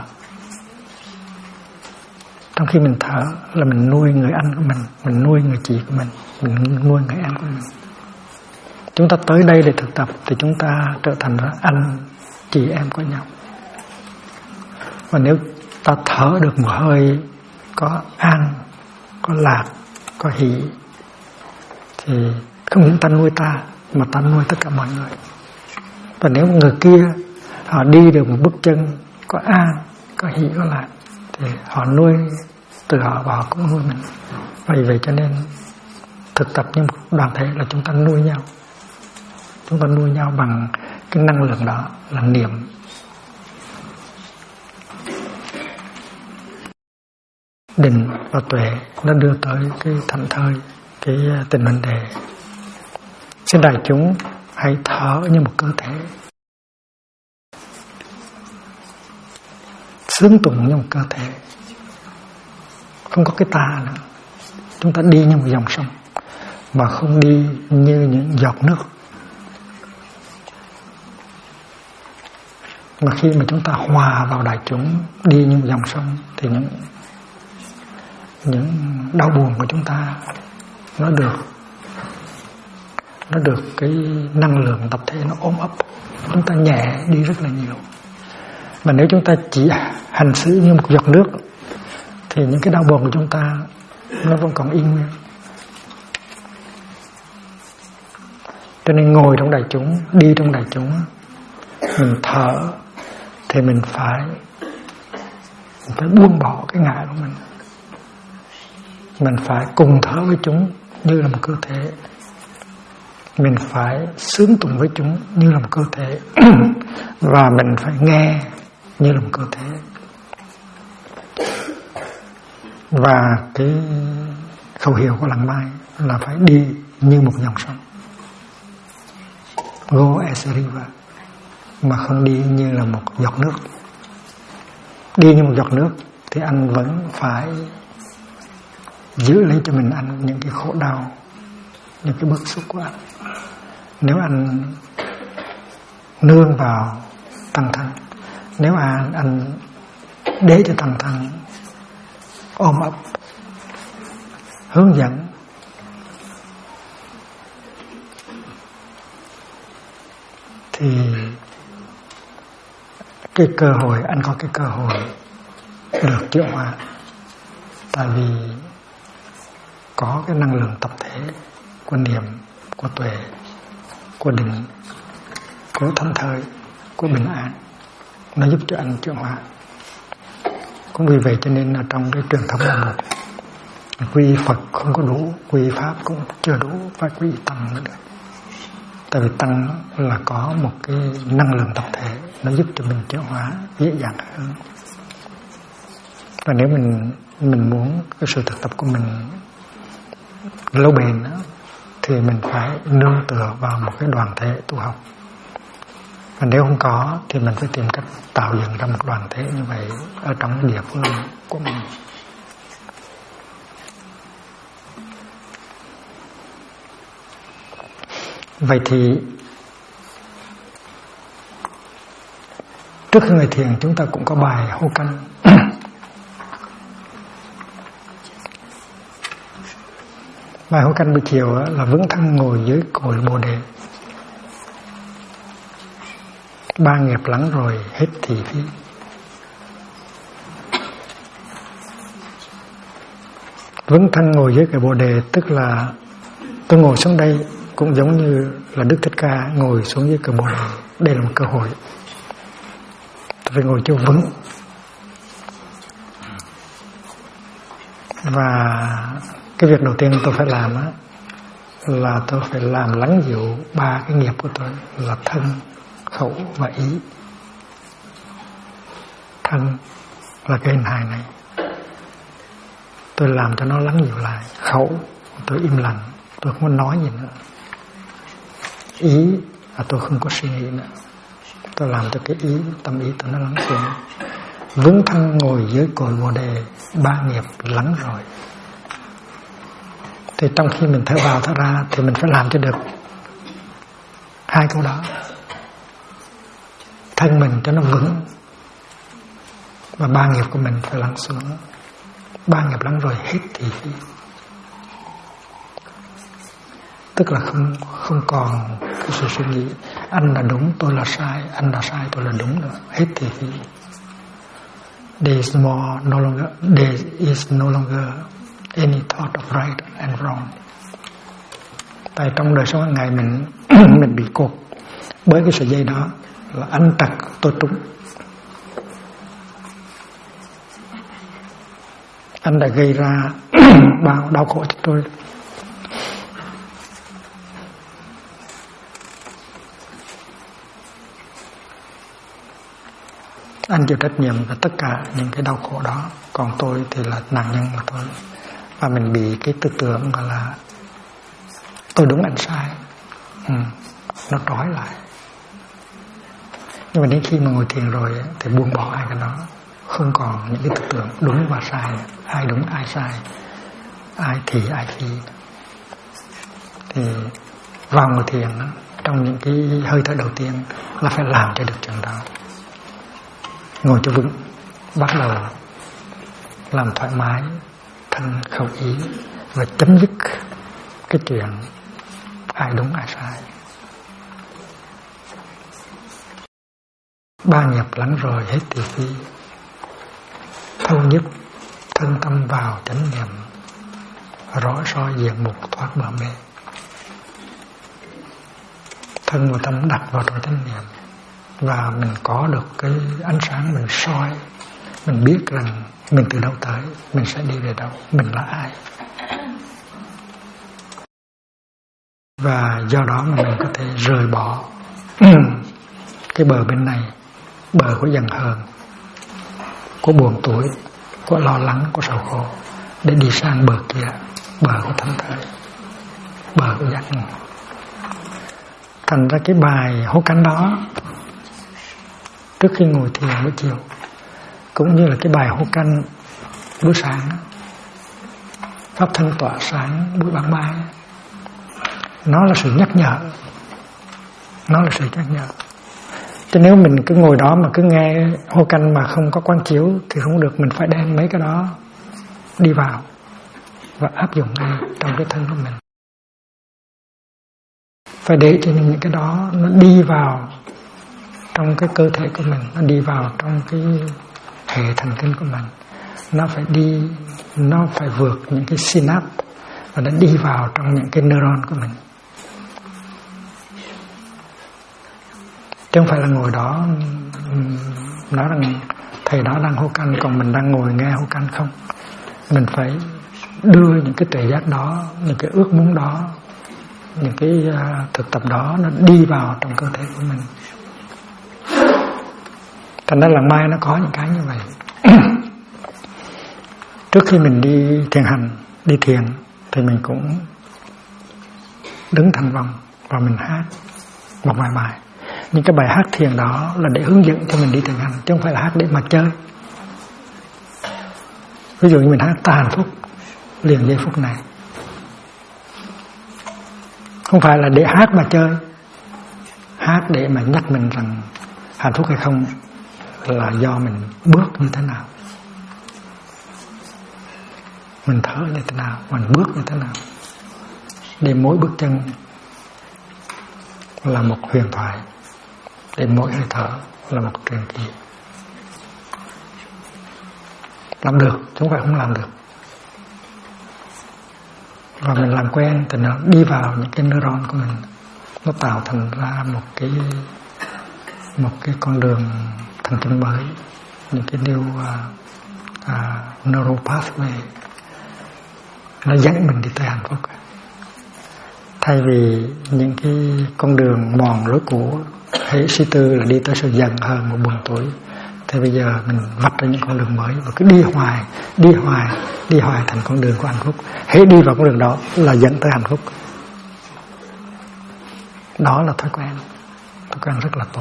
Trong khi mình thở là mình nuôi người anh của mình nuôi người chị của mình nuôi người em của mình. Chúng ta tới đây để thực tập thì chúng ta trở thành anh chị em của nhau. Và nếu ta thở được một hơi có an, có lạc, có hỷ thì không những ta nuôi ta mà ta nuôi tất cả mọi người. Và nếu người kia họ đi được một bước chân có an, có hỷ, có lạc thì họ nuôi từ họ và họ cũng nuôi mình. Vì vậy cho nên thực tập như một đoàn thể là chúng ta nuôi nhau. Chúng ta nuôi nhau bằng cái năng lượng đó là niệm. Định và tuệ nó đưa tới cái thảnh thơi, cái tình huynh đệ. Xin đại chúng hãy thở như một cơ thể, xướng tụng như một cơ thể, không có cái ta nữa. Chúng ta đi như một dòng sông mà không đi như những giọt nước. Mà khi mà chúng ta hòa vào đại chúng, đi như một dòng sông thì những đau buồn của chúng ta nó được cái năng lượng tập thể nó ôm ấp, chúng ta nhẹ đi rất là nhiều. Mà nếu chúng ta chỉ hành xử như một giọt nước thì những cái đau buồn của chúng ta nó vẫn còn y nguyên. Cho nên ngồi trong đại chúng, đi trong đại chúng, mình thở thì mình phải buông bỏ cái ngã của mình. Mình phải cùng thở với chúng như là một cơ thể. Mình phải xướng tụng với chúng như là một cơ thể. Và mình phải nghe như là một cơ thể. Và cái khẩu hiệu của Lăng Mai là phải đi như một dòng sông, go as a river, mà không đi như là một giọt nước. đi như một giọt nước, thì anh vẫn phải giữ lấy cho mình anh những cái khổ đau, những cái bức xúc của anh. Nếu anh nương vào tăng thân, nếu anh để cho tăng thân ôm ấp, hướng dẫn, thì cái cơ hội, anh có cái cơ hội được chuyển hóa. Tại vì có cái năng lượng tập thể của niệm, của tuệ, của định, của thảnh thơi, của bình an, nó giúp cho anh chuyển hóa. Cũng vì vậy cho nên là trong cái truyền thống là một quy Phật không có đủ, quy Pháp cũng chưa đủ, phải quy Tăng nữa. Tại vì Tăng là có một cái năng lượng tập thể, nó giúp cho mình chuyển hóa dễ dàng hơn. Và nếu mình muốn cái sự thực tập của mình lâu bền đó, thì mình phải nương tựa vào một cái đoàn thể tu học. Và nếu không có thì mình phải tìm cách tạo dựng ra một đoàn thể như vậy ở trong cái địa phương của mình. Vậy thì trước khi ngồi thiền chúng ta cũng có bài hô căn. Bài hô căn buổi chiều là vững thân ngồi dưới cội Bồ Đề, ba nghiệp lắng rồi hết thị phi. Vững thân ngồi dưới cội Bồ Đề tức là tôi ngồi xuống đây cũng giống như là Đức Thích Ca ngồi xuống dưới cội Bồ Đề. Đây là một cơ hội. Tôi phải ngồi cho vững. Và cái việc đầu tiên tôi phải làm là tôi phải làm lắng dịu ba cái nghiệp của tôi là thân, khẩu và ý. Thân là cái hình hài này, tôi làm cho nó lắng dịu lại. Khẩu tôi im lặng, tôi không có nói gì nữa. Ý là tôi không có suy nghĩ nữa, tôi làm cho cái ý, tâm ý tôi nó lắng xuống. Vững thân ngồi dưới cội Bồ Đề, ba nghiệp lắng rồi. Thì trong khi mình thở vào thở ra thì mình phải làm cho được hai câu đó. Thân mình cho nó vững, và ba nghiệp của mình phải lắng xuống. Ba nghiệp lắng rồi hết thị phi, tức là không còn cái sự suy nghĩ anh là đúng, tôi là sai, anh là sai, tôi là đúng nữa. Hết thị phi. There is no longer any thought of right and wrong. Tại trong đời sống hàng ngày mình bị cột bởi cái sợi dây đó là anh trật tôi trúng. Anh đã gây ra bao đau khổ cho tôi. Anh chịu trách nhiệm về tất cả những cái đau khổ đó, còn tôi thì là nạn nhân mà thôi. Và mình bị cái tư tưởng gọi là tôi đúng anh sai, nó trói lại. Nhưng mà đến khi mà ngồi thiền rồi thì buông bỏ hai cái đó, không còn những cái tư tưởng đúng và sai, ai đúng ai sai, ai thì ai phi. Thì vào ngồi thiền trong những cái hơi thở đầu tiên là phải làm cho được chuyện đó. Ngồi cho vững, bắt đầu làm thoải mái thân khẩu ý, và chấm dứt cái chuyện ai đúng ai sai. Ba nghiệp lắng rồi hết thị phi, thâu nhất thân tâm vào chánh niệm, rõ soi diện mục thoát bờ mê. Thân và tâm đặt vào trong chánh niệm, và mình có được cái ánh sáng, mình soi, mình biết rằng mình từ đâu tới, mình sẽ đi về đâu, mình là ai. Và do đó mà mình có thể rời bỏ cái bờ bên này, bờ của giận hờn, của buồn tuổi, của lo lắng, của sầu khổ, để đi sang bờ kia, bờ của thảnh thơi, bờ của giác ngộ. Thành ra cái bài hô cánh đó trước khi ngồi thiền buổi chiều cũng như là cái bài hô canh buổi sáng, pháp thân tỏa sáng buổi ban mai, nó là sự nhắc nhở, nó là sự nhắc nhở. Chứ nếu mình cứ ngồi đó mà cứ nghe hô canh mà không có quán chiếu thì không được. Mình phải đem mấy cái đó đi vào và áp dụng ngay trong cái thân của mình. Phải để cho những cái đó nó đi vào trong cái cơ thể của mình, nó đi vào trong cái hệ thần kinh của mình. Nó phải đi, nó phải vượt những cái synapse và nó đi vào trong những cái neuron của mình. Chứ không phải là ngồi đó nói rằng thầy đó đang hô canh còn mình đang ngồi nghe hô canh, không. Mình phải đưa những cái tuệ giác đó, những cái ước muốn đó, những cái thực tập đó nó đi vào trong cơ thể của mình. Thành ra là mai nó có những cái như vậy. Trước khi mình đi thiền hành, đi thiền thì mình cũng đứng thành vòng và mình hát một vài bài. Những cái bài hát thiền đó là để hướng dẫn cho mình đi thiền hành, chứ không phải là hát để mà chơi. Ví dụ như mình hát ta hạnh phúc liền giây phút này, không phải là để hát mà chơi. Hát để mà nhắc mình rằng hạnh phúc hay không là do mình bước như thế nào, mình thở như thế nào, mình bước như thế nào. Để mỗi bước chân là một huyền thoại, để mỗi hơi thở là một truyền kỳ. Làm được, chứ không phải không làm được. Và mình làm quen thì nó đi vào những cái neuron của mình, nó tạo thành ra một cái con đường thần kinh mới, những cái neural pathway, nó dẫn mình đi tới hạnh phúc. Thay vì những cái con đường mòn lối cũ, hãy suy tư là đi tới sự giận hờn một buồn tuổi, thì bây giờ mình vạch ra những con đường mới và cứ đi hoài thành con đường của hạnh phúc. Hãy đi vào con đường đó là dẫn tới hạnh phúc. Đó là thói quen rất là tốt.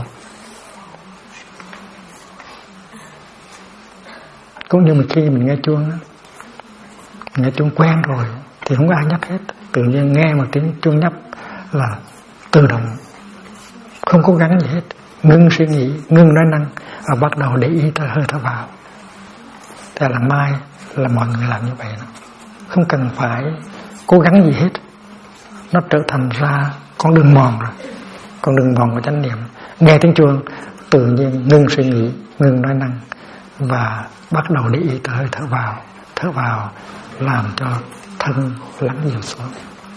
Cũng như khi mình nghe chuông quen rồi thì không có ai nhắc hết. Tự nhiên nghe một tiếng chuông nhấp là tự động, không cố gắng gì hết, ngưng suy nghĩ, ngưng nói năng và bắt đầu để ý tới hơi thở vào. Thế là mai là mọi người làm như vậy đó. Không cần phải cố gắng gì hết, nó trở thành ra con đường mòn rồi, con đường mòn của chánh niệm. Nghe tiếng chuông tự nhiên ngưng suy nghĩ, ngưng nói năng và bắt đầu để ý tới hơi thở vào. Thở vào làm cho thân lắng dịu xuống.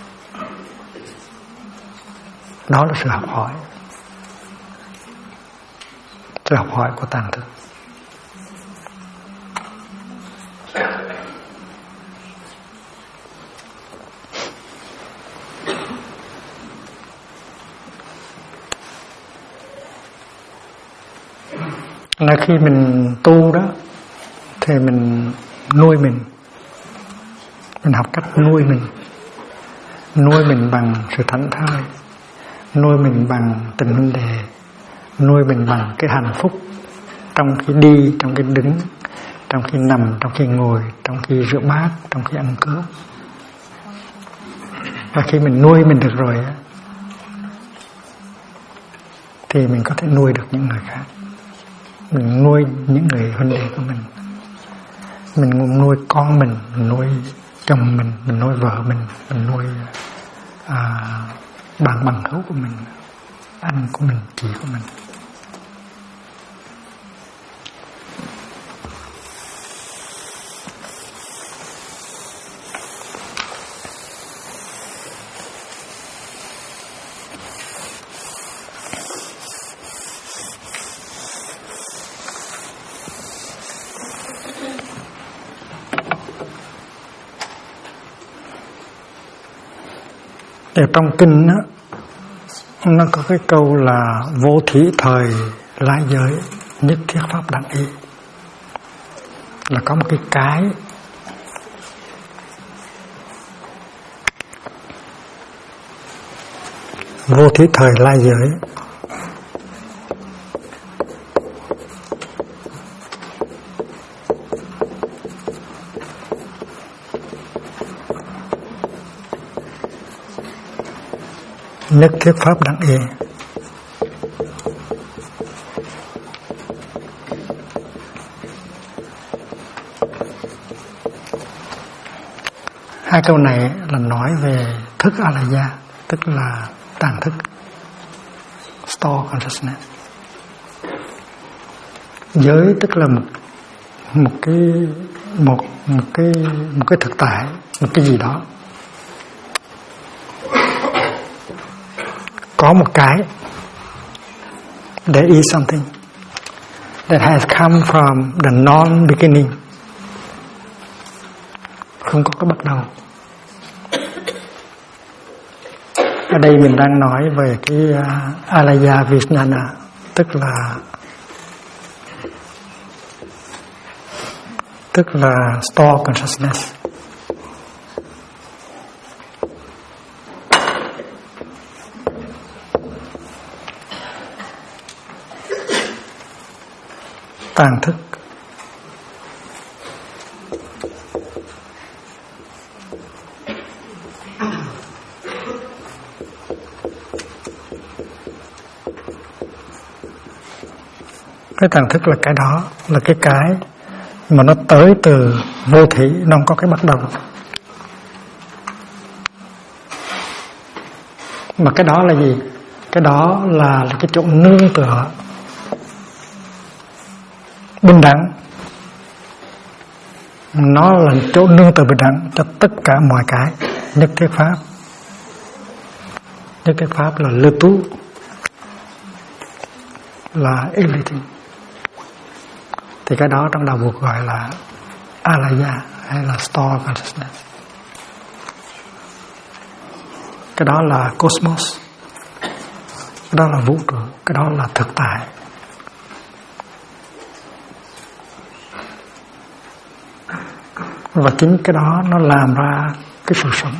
Đó là sự học hỏi, sự học hỏi của tàng thức. Là khi mình tu đó thì mình nuôi mình học cách nuôi mình bằng sự thảnh thơi, nuôi mình bằng tình huynh đệ, nuôi mình bằng cái hạnh phúc trong khi đi, trong khi đứng, trong khi nằm, trong khi ngồi, trong khi rửa bát, trong khi ăn cơm. Và khi mình nuôi mình được rồi á, thì mình có thể nuôi được những người khác. Mình nuôi những người huynh đệ của mình nuôi con mình nuôi chồng mình nuôi vợ mình nuôi bạn bằng hữu của mình, anh của mình, chị của mình. Ở trong kinh đó, nó có cái câu là vô thí thời lai giới, nhất thiết pháp đẳng ý. Là có một cái vô thí thời lai giới, nhất thiết pháp đặng yên. Hai câu này là nói về thức alaya, tức là tàng thức, store consciousness. Giới tức là một cái thực tại, một cái gì đó. Có một cái, there is something that has come from the non-beginning, không có cái bắt đầu. Ở đây mình đang nói về cái alaya vijnana, tức là store consciousness. Tàng thức. Cái tàng thức là cái đó, là cái mà nó tới từ vô thủy, nó không có cái bắt đầu. Mà cái đó là gì? Cái đó là cái chỗ nương tựa bình đẳng. Nó là chỗ nương tựa bình đẳng cho tất cả mọi cái. Nhất thiết pháp. Nhất thiết pháp là lưu tú, là everything. Thì cái đó trong đạo Phật gọi là alaya hay là store consciousness. Cái đó là cosmos, cái đó là vũ trụ, cái đó là thực tại. Và chính cái đó nó làm ra cái sự sống.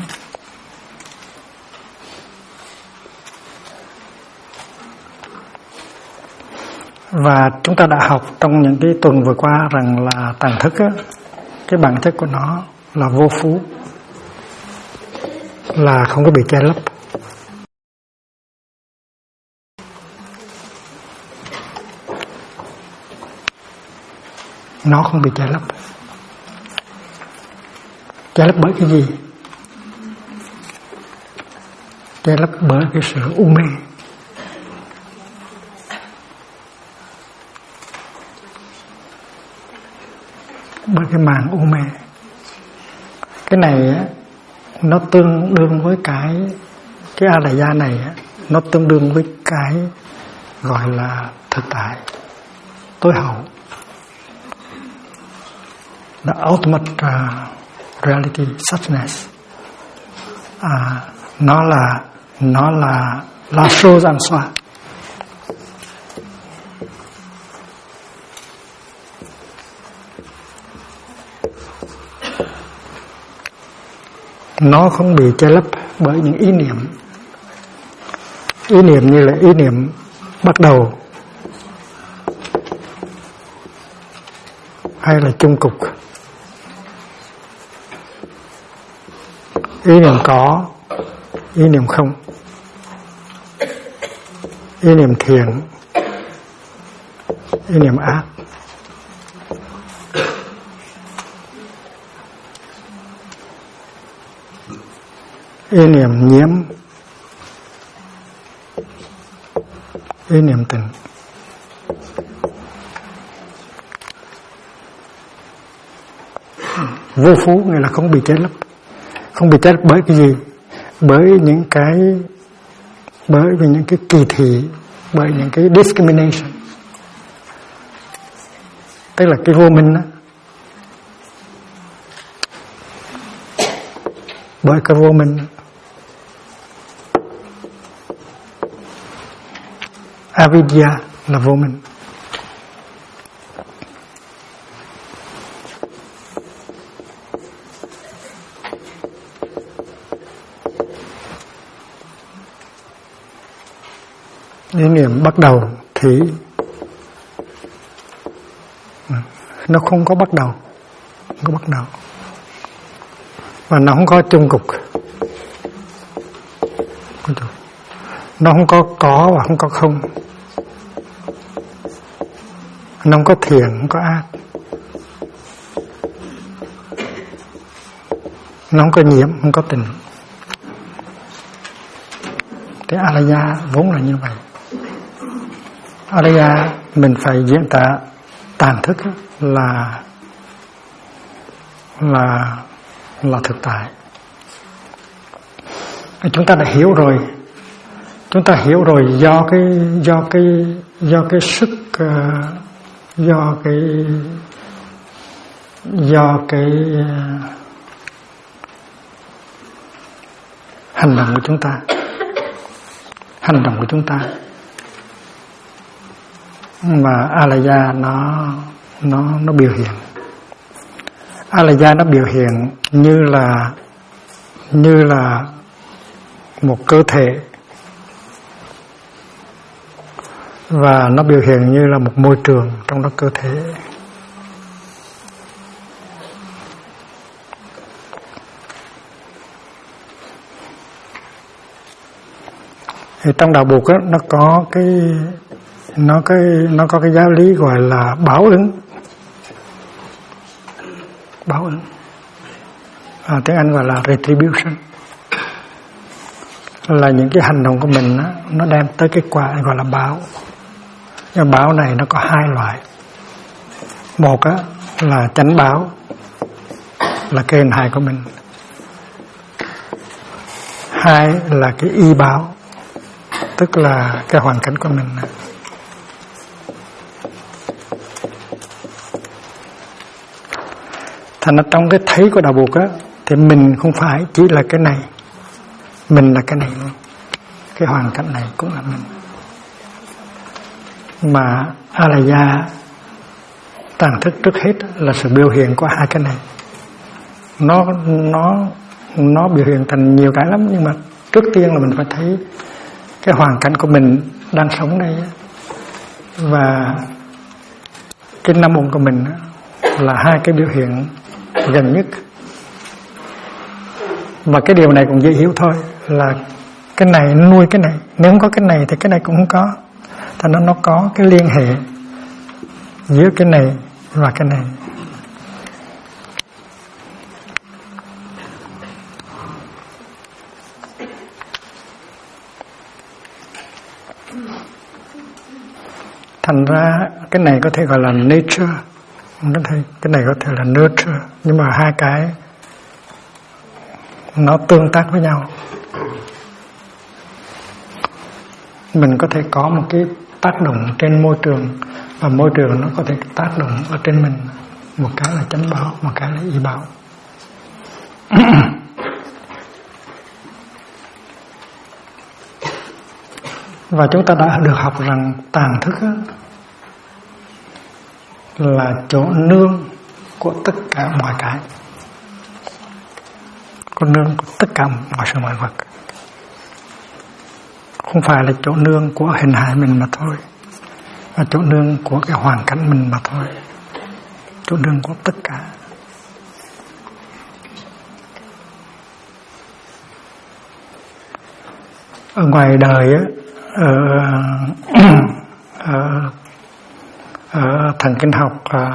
Và chúng ta đã học trong những cái tuần vừa qua rằng là tàng thức á, cái bản chất của nó là vô phú, là không có bị che lấp. Nó không bị che lấp. Che lấp bởi cái gì? Che lấp bởi cái sự u mê. Bởi cái màn u mê. Cái này á, nó tương đương với cái alaya này á, nó tương đương với cái gọi là thực tại tối hậu, the ultimate reality suchness. Nó là la chose en soi. Nó không bị che lấp bởi những ý niệm. Ý niệm như là ý niệm bắt đầu hay là chung cục. Ý niệm có, ý niệm không. Ý niệm thiện, ý niệm ác. Ý niệm nhiễm, ý niệm tình. Vô phú nghĩa là không bị che lấp. Không bị che lấp bởi cái gì? Bởi những cái kỳ thị, bởi những cái discrimination. Tức là cái vô minh đó. Bởi cái vô minh. Avidya là vô minh. Ý niệm bắt đầu thì nó không có bắt đầu, không có bắt đầu, và nó không có chung cục. Nó không có và không có không. Nó không có thiện, không có ác. Nó không có nhiễm, không có tình. Thế Alaya vốn là như vậy. Alaya mình phải diễn tả tàn thức là thực tại. Chúng ta đã hiểu rồi. Chúng ta hiểu rồi do cái sức, do cái hành động của chúng ta. Hành động của chúng ta mà Alaya nó biểu hiện. Alaya nó biểu hiện như là một cơ thể, và nó biểu hiện như là một môi trường trong đó cơ thể. Thì trong đạo Bụt á, nó có cái giáo lý gọi là báo ứng. Báo ứng. Tiếng Anh gọi là retribution. Là những cái hành động của mình á, nó đem tới kết quả gọi là báo. Nhưng báo này nó có hai loại. Một á, là chánh báo, là cái hình hài của mình. Hai là cái y báo, tức là cái hoàn cảnh của mình. Thành ra trong cái thấy của đạo Bụt á, thì mình không phải chỉ là cái này, mình là cái này luôn. Cái hoàn cảnh này cũng là mình. Mà Alaya tàng thức trước hết là sự biểu hiện của hai cái này. Nó biểu hiện thành nhiều cái lắm, nhưng mà trước tiên là mình phải thấy cái hoàn cảnh của mình đang sống đây, và cái năm ổn của mình là hai cái biểu hiện gần nhất. Và cái điều này cũng dễ hiểu thôi, là cái này nuôi cái này, nếu không có cái này thì cái này cũng không có. Thành ra nó có cái liên hệ giữa cái này và cái này. Thành ra cái này có thể gọi là nature, cái này có thể là nurture, nhưng mà hai cái nó tương tác với nhau. Mình có thể có một cái tác động trên môi trường, và môi trường nó có thể tác động ở trên mình. Một cái là chánh báo, một cái là y báo. Và chúng ta đã được học rằng tàng thức là chỗ nương của tất cả mọi cái, con nương của tất cả mọi sự mọi vật. Không phải là chỗ nương của hình hài mình mà thôi, mà chỗ nương của cái hoàn cảnh mình mà thôi, chỗ nương của tất cả. Ở ngoài đời á, ở thần kinh học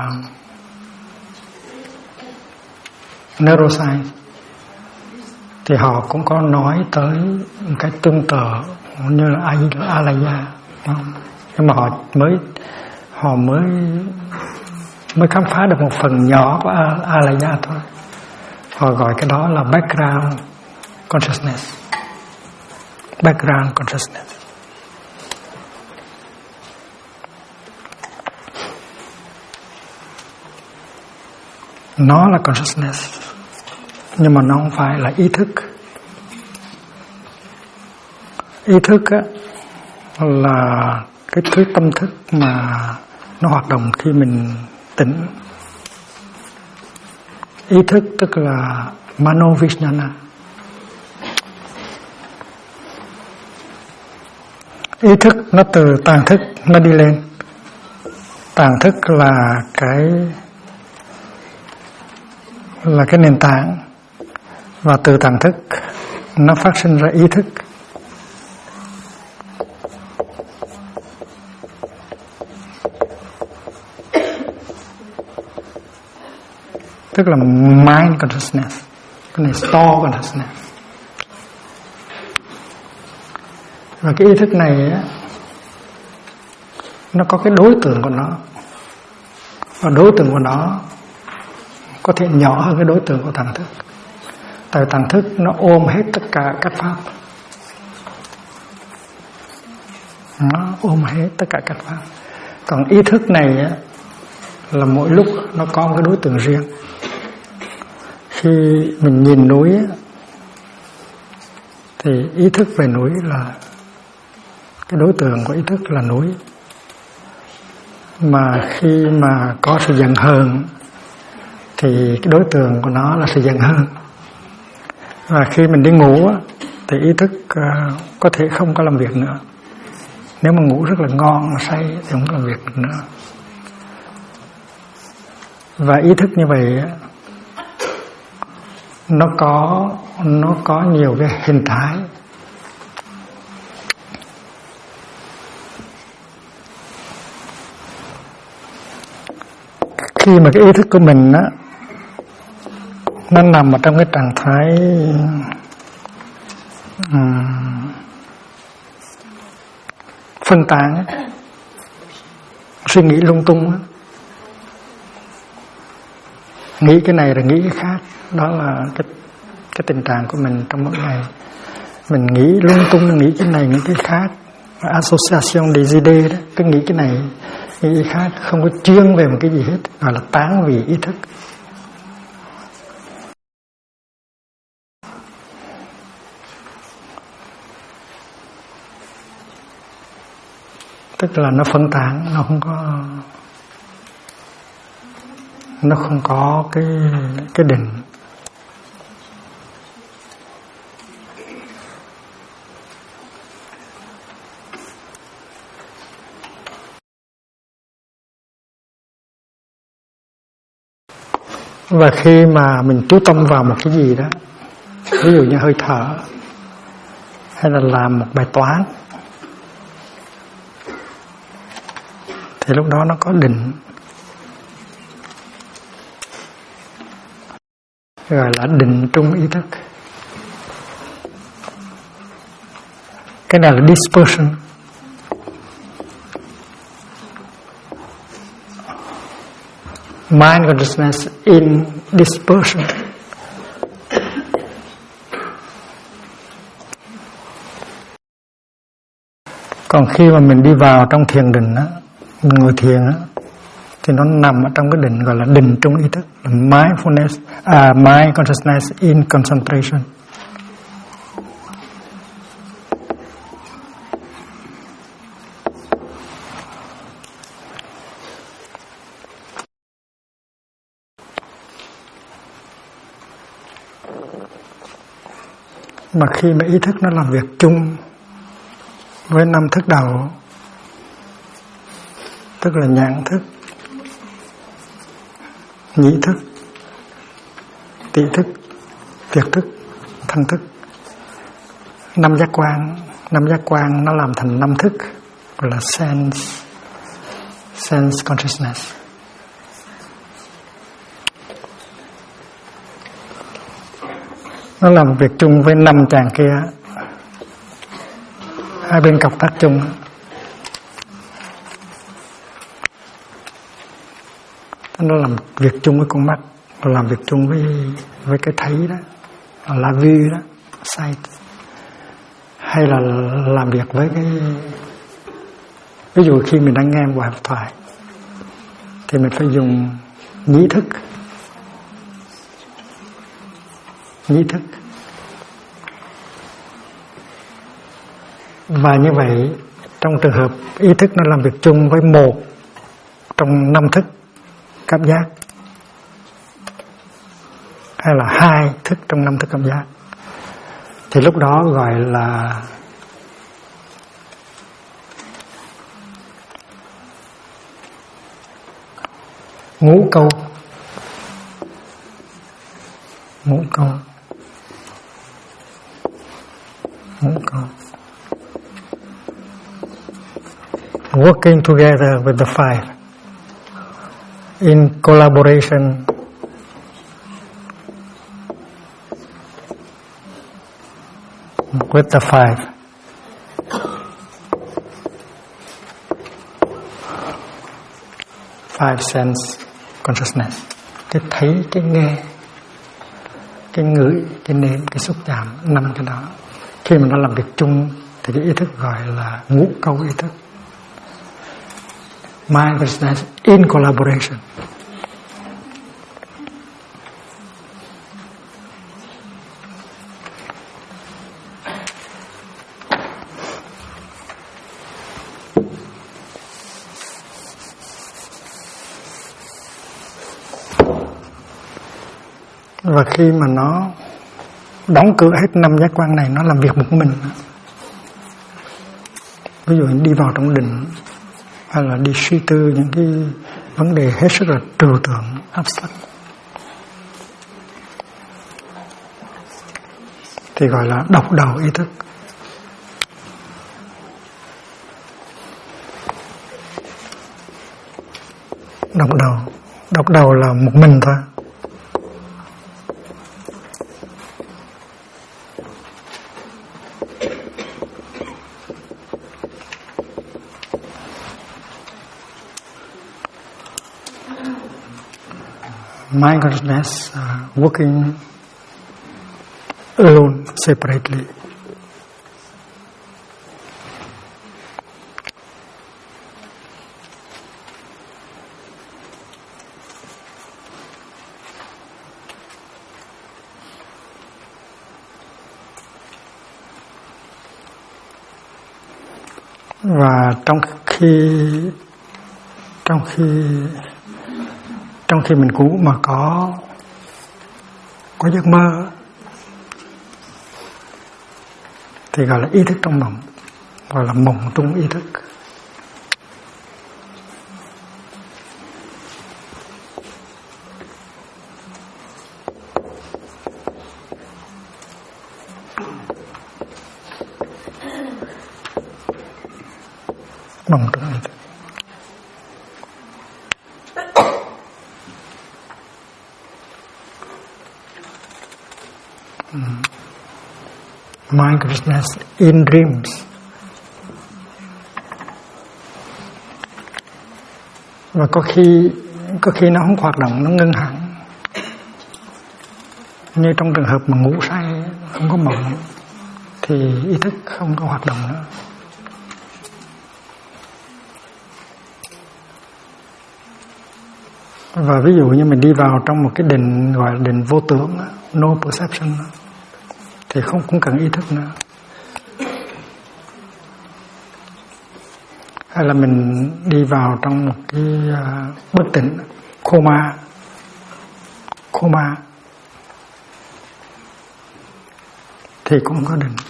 neuroscience thì họ cũng có nói tới một cái tương tự như là Alaya, nhưng mà họ mới khám phá được một phần nhỏ của Alaya thôi. Họ gọi cái đó là background consciousness. Background consciousness. Nó là consciousness, nhưng mà nó không phải là ý thức. Ý thức á, là cái thứ tâm thức mà nó hoạt động khi mình tỉnh. Ý thức tức là Manovijnana. Ý thức nó từ tàng thức nó đi lên. Tàng thức là cái nền tảng, và từ tàng thức nó phát sinh ra ý thức, tức là mind consciousness, cái này store consciousness. Và cái ý thức này á, nó có cái đối tượng của nó, và đối tượng của nó có thể nhỏ hơn cái đối tượng của tàng thức. Tại tàng thức nó ôm hết tất cả các pháp, nó ôm hết tất cả các pháp. Còn ý thức này á, là mỗi lúc nó có một cái đối tượng riêng. Khi mình nhìn núi á, thì ý thức về núi là cái đối tượng của ý thức là núi. Mà khi mà có sự giận hờn thì cái đối tượng của nó là sự giận hờn. Và khi mình đi ngủ á, thì ý thức có thể không có làm việc nữa. Nếu mà ngủ rất là ngon, mà say thì không làm việc được nữa. Và ý thức như vậy á, nó có nhiều cái hình thái. Khi mà cái ý thức của mình á, nó nằm ở trong cái trạng thái phân tán, suy nghĩ lung tung á, nghĩ cái này rồi nghĩ cái khác. Đó là cái tình trạng của mình trong mỗi ngày. Mình nghĩ lung tung, nghĩ cái này nghĩ cái khác, association des idées đó, cứ nghĩ cái này nghĩ cái khác, không có chuyên về một cái gì hết, gọi là tán vì ý thức. Tức là nó phân tán, nó không có cái định. Và khi mà mình chú tâm vào một cái gì đó, ví dụ như hơi thở, hay là làm một bài toán, thì lúc đó nó có định, gọi là định trung ý thức. Cái này là dispersion. Mind consciousness in dispersion. Còn khi mà mình đi vào trong thiền định á, mình ngồi thiền á, thì nó nằm ở trong cái định gọi là định trung ý thức, là mindfulness, mind consciousness in concentration. Mà khi mà ý thức nó làm việc chung với năm thức đầu, tức là nhãn thức, nhĩ thức, tỷ thức, thiệt thức, thân thức, năm giác quan nó làm thành năm thức, gọi là sense consciousness. Nó làm việc chung với năm tràng kia, hai bên cộng tác chung. Nó làm việc chung với con mắt, làm việc chung với cái thấy đó, là view đó, sight. Hay là làm việc với cái, ví dụ khi mình đang nghe một bài học thoại thì mình phải dùng nhĩ thức. Và như vậy trong trường hợp ý thức nó làm việc chung với một trong năm thức cảm giác, hay là hai thức trong năm thức cảm giác, thì lúc đó gọi là ngũ câu. Working together with the five in collaboration with the five sense consciousness. Cái thấy, cái nghe, cái ngửi, cái nếm, cái xúc chạm, 5 cái đó. Khi mà nó làm việc chung thì cái ý thức gọi là ngũ câu ý thức. Mindfulness in collaboration. Và khi mà nó đóng cửa hết 5 giác quan này, nó làm việc một mình. Ví dụ đi vào trong định hay là đi suy tư những cái vấn đề hết sức là trừu tượng, abstract, thì gọi là độc đầu ý thức. Độc đầu là một mình thôi. Mindfulness working alone, separately. Và trong khi mình ngủ mà có giấc mơ thì gọi là ý thức trong mộng, gọi là mộng trung ý thức. Mộng trung ý thức. Mindfulness in dreams. Và có khi nó không hoạt động, nó ngưng hẳn. Như trong trường hợp mà ngủ say, không có mộng, thì ý thức không có hoạt động nữa. Và ví dụ như mình đi vào trong một cái định gọi là định vô tưởng, no perception, thì cũng cần ý thức nữa. Hay là mình đi vào trong một cái bất tỉnh, coma, thì cũng có định.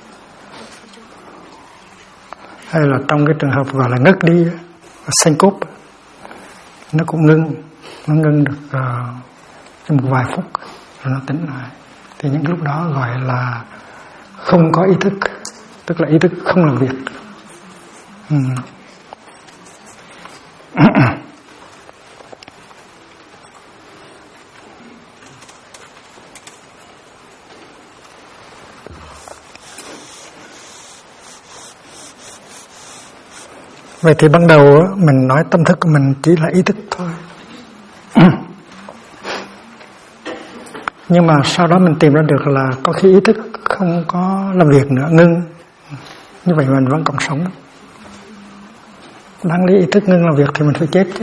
Hay là trong cái trường hợp gọi là ngất đi, syncope, nó cũng ngưng được trong một vài phút rồi nó tỉnh lại. Thì những lúc đó gọi là không có ý thức, tức là ý thức không làm việc. Vậy thì ban đầu mình nói tâm thức của mình chỉ là ý thức thôi. Nhưng mà sau đó mình tìm ra được là có khi ý thức không có làm việc nữa, ngưng. Như vậy mình vẫn còn sống. Đáng lý ý thức ngưng làm việc thì mình phải chết chứ.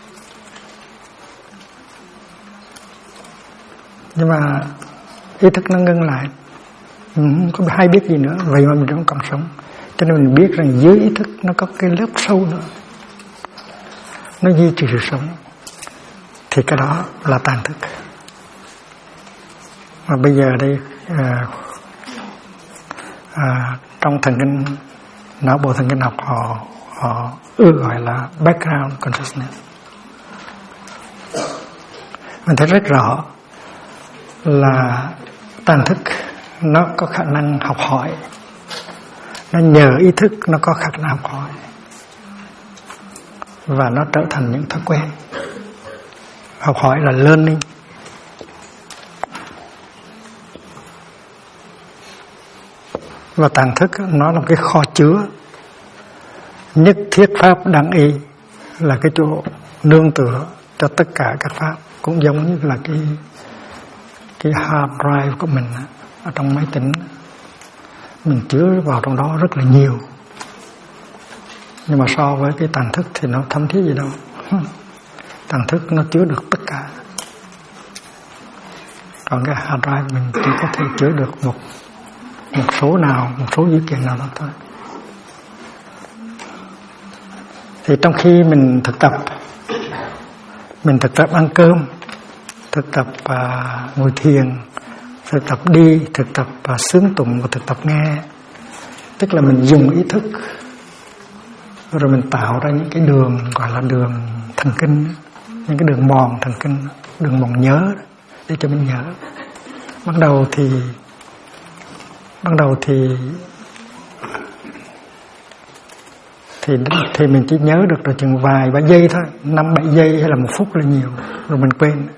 Nhưng mà ý thức nó ngưng lại, mình không có hay biết gì nữa, vậy mà mình vẫn còn sống. Cho nên mình biết rằng dưới ý thức nó có cái lớp sâu nữa, nó duy trì sự sống. Thì cái đó là tàn thức. Và bây giờ đây trong thần kinh, não bộ thần kinh học họ gọi là background consciousness. Mình thấy rất rõ là tàn thức nó có khả năng học hỏi, nó nhờ ý thức nó có khả năng học hỏi và nó trở thành những thói quen. Học hỏi là learning. Và tàng thức nó là một cái kho chứa. Nhất thiết pháp đẳng y là cái chỗ nương tựa cho tất cả các pháp, cũng giống như là cái hard drive của mình ở trong máy tính, mình chứa vào trong đó rất là nhiều. Nhưng mà so với cái tàng thức thì nó thấm thía gì đâu. Tàng thức nó chứa được tất cả, còn cái hard drive mình chỉ có thể chứa được một số nào, một số dữ kiện nào đó thôi. Thì trong khi mình thực tập ăn cơm, thực tập ngồi thiền, thực tập đi, thực tập xướng tụng và thực tập nghe, tức là mình dùng ý thức rồi mình tạo ra những cái đường gọi là đường thần kinh, những cái đường mòn thần kinh, đường mòn nhớ để cho mình nhớ. Ban đầu thì mình chỉ nhớ được rồi chừng vài ba giây thôi, 5-7 giây hay là 1 phút là nhiều, rồi mình quên.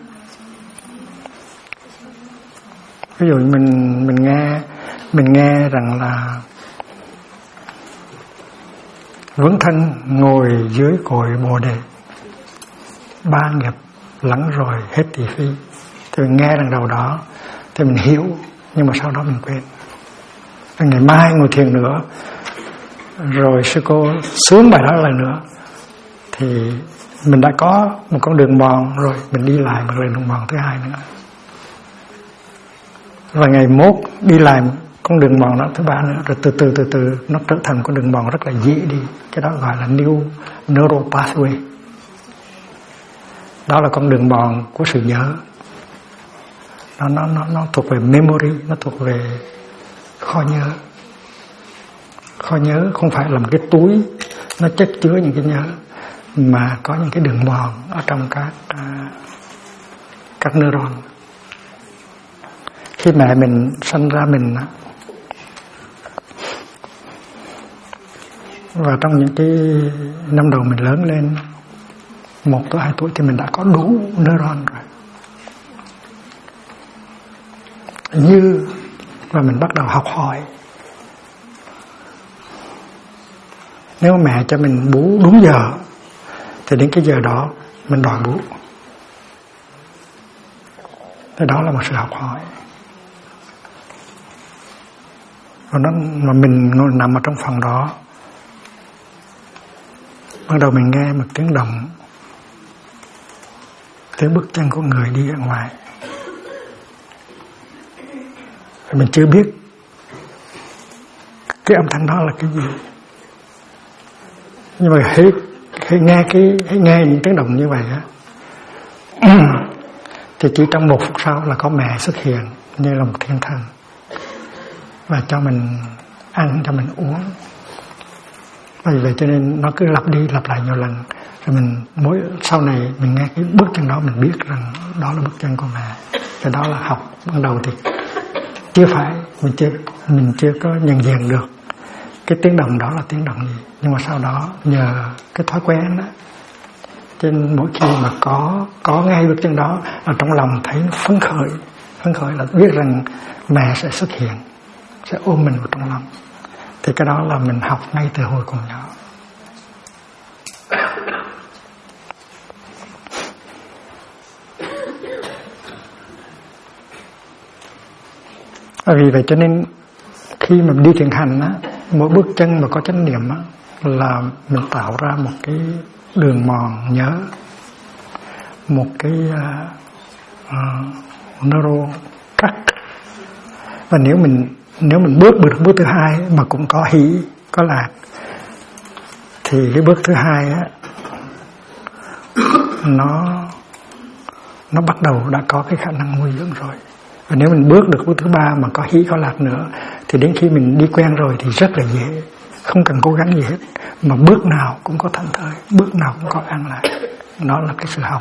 Ví dụ mình nghe rằng là Vấn thân ngồi dưới cội Bồ Đề, 3 nghiệp lắng rồi hết thị phi. Thì mình nghe lần đầu đó thì mình hiểu, nhưng mà sau đó mình quên. Ngày mai ngồi thiền nữa, rồi sư cô xuống bài đó lần nữa, thì mình đã có một con đường mòn rồi, mình đi lại một lần đường mòn thứ hai nữa. Và ngày mốt đi lại con đường mòn đó thứ ba nữa, rồi từ từ nó trở thành con đường mòn rất là dễ đi. Cái đó gọi là new neural pathway. Đó là con đường mòn của sự nhớ. Nó thuộc về memory, nó thuộc về kho nhớ. Kho nhớ không phải là một cái túi nó chất chứa những cái nhớ, mà có những cái đường mòn ở trong các neuron. Khi mẹ mình sinh ra mình, và trong những cái năm đầu mình lớn lên 1 tới 2 tuổi thì mình đã có đủ neuron rồi. Và mình bắt đầu học hỏi. Nếu mẹ cho mình bú đúng giờ thì đến cái giờ đó mình đòi bú. Thì đó là một sự học hỏi. Mà mình ngồi nằm ở trong phòng đó, bắt đầu mình nghe một tiếng động, tiếng bước chân của người đi ở ngoài. Mình chưa biết cái âm thanh đó là cái gì, nhưng mà hãy nghe những tiếng động như vậy á, thì chỉ trong 1 phút sau là có mẹ xuất hiện như là một thiên thần và cho mình ăn, cho mình uống. Vì vậy cho nên nó cứ lặp đi lặp lại nhiều lần, rồi sau này mình nghe cái bước chân đó mình biết rằng đó là bước chân của mẹ. Cái đó là học. Ban đầu thì chưa phải, mình chưa có nhận diện được cái tiếng động đó là tiếng động gì, nhưng mà sau đó nhờ cái thói quen đó, trên mỗi khi mà có ngay bước chân đó, ở trong lòng thấy nó phấn khởi là biết rằng mẹ sẽ xuất hiện, sẽ ôm mình vào trong lòng. Thì cái đó là mình học ngay từ hồi còn nhỏ. Vì vậy cho nên khi mà đi thiền hành á, mỗi bước chân mà có chánh niệm á, là mình tạo ra một cái đường mòn nhớ, một cái neural tract. Và nếu mình bước được bước thứ hai mà cũng có hỷ, có lạc, thì cái bước thứ hai á, nó bắt đầu đã có cái khả năng nuôi dưỡng rồi. Và nếu mình bước được bước thứ ba mà có hỷ có lạc nữa, thì đến khi mình đi quen rồi thì rất là dễ, không cần cố gắng gì hết, mà bước nào cũng có thảnh thơi, bước nào cũng có an lạc. Đó là cái sự học.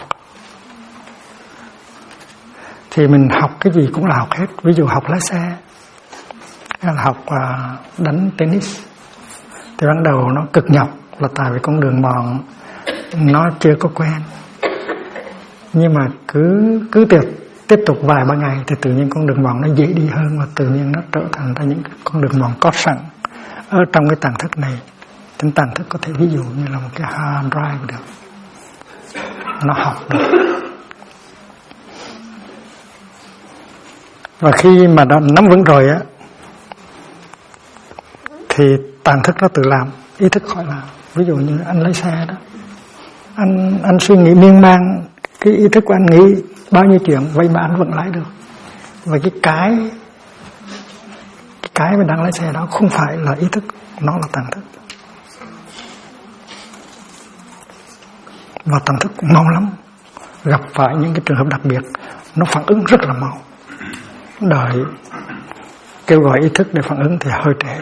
Thì mình học cái gì cũng là học hết. Ví dụ học lái xe, hay là học đánh tennis, thì ban đầu nó cực nhọc là tại vì con đường mòn nó chưa có quen. Nhưng mà cứ tiếp tục vài ba ngày thì tự nhiên con đường mòn nó dễ đi hơn, và tự nhiên nó trở thành ra những con đường mòn có sẵn ở trong cái tàng thức này. Trên tàng thức có thể ví dụ như là một cái hard drive được, nó học được. Và khi mà nó nắm vững rồi á thì tàng thức nó tự làm, ý thức khỏi làm. Ví dụ như anh lái xe đó, anh suy nghĩ miên man, cái ý thức của anh nghĩ bao nhiêu chuyện, vậy mà anh vẫn lái được. Và cái mà đang lái xe đó không phải là ý thức, nó là tàng thức. Và tàng thức cũng mau lắm, gặp phải những cái trường hợp đặc biệt nó phản ứng rất là mau. Đợi kêu gọi ý thức để phản ứng thì hơi trễ.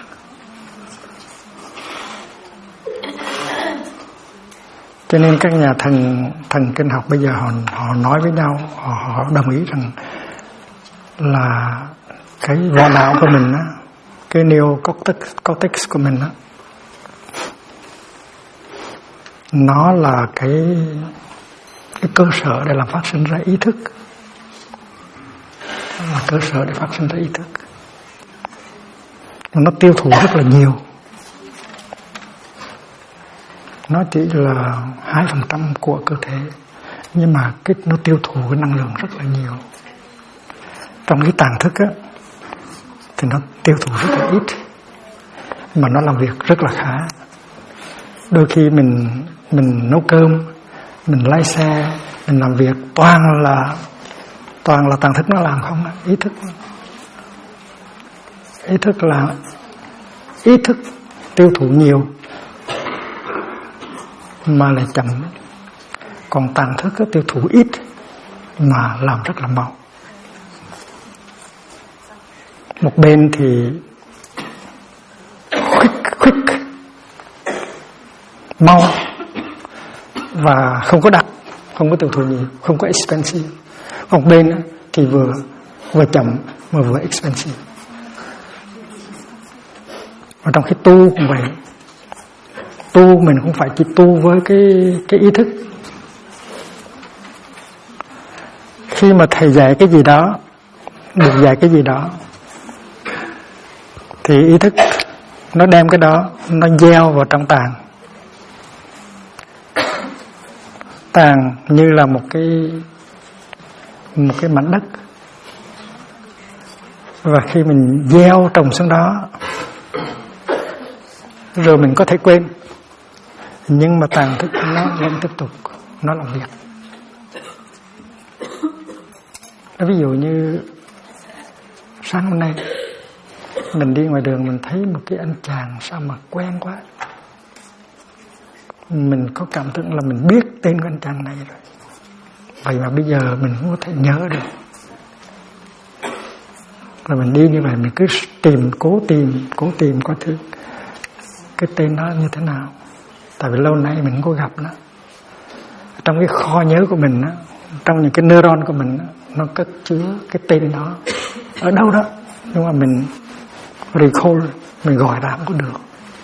Cho nên các nhà thần kinh học bây giờ họ nói với nhau, họ đồng ý rằng là cái vỏ não của mình á, cái neocortex của mình á, nó là cái cơ sở để làm phát sinh ra ý thức, là cơ sở để phát sinh ra ý thức. Nó tiêu thụ rất là nhiều, nó chỉ là 2% của cơ thể, nhưng mà nó tiêu thụ cái năng lượng rất là nhiều. Trong cái tàng thức á thì nó tiêu thụ rất là ít, mà nó làm việc rất là khá. Đôi khi mình nấu cơm, mình lái xe, mình làm việc toàn là tàng thức nó làm không, ý thức tiêu thụ nhiều mà lại chậm, còn tàng thức tiêu thụ ít mà làm rất là mau. Một bên thì quick mau và không có đặc, không có tiêu thụ nhiều, không có expensive. Một bên thì vừa chậm mà vừa expensive. Và trong khi tu cũng vậy, tu mình không phải chỉ tu với cái ý thức. Khi mà thầy dạy cái gì đó, được dạy cái gì đó, thì ý thức nó đem cái đó, nó gieo vào trong tàng. Tàng như là một cái mảnh đất, và khi mình gieo trồng xuống đó rồi mình có thể quên, nhưng mà tàng thức nó vẫn tiếp tục nó làm việc. Ví dụ như sáng hôm nay mình đi ngoài đường, mình thấy một cái anh chàng sao mà quen quá, mình có cảm tưởng là mình biết tên của anh chàng này rồi, vậy mà bây giờ mình không có thể nhớ được. Rồi mình đi như vậy, mình cứ cố tìm coi thử cái tên đó như thế nào, tại vì lâu nay mình không có gặp nó. Trong cái kho nhớ của mình á, trong những cái neuron của mình á, nó cất chứa cái tên đó ở đâu đó, nhưng mà mình recall, mình gọi ra không có được.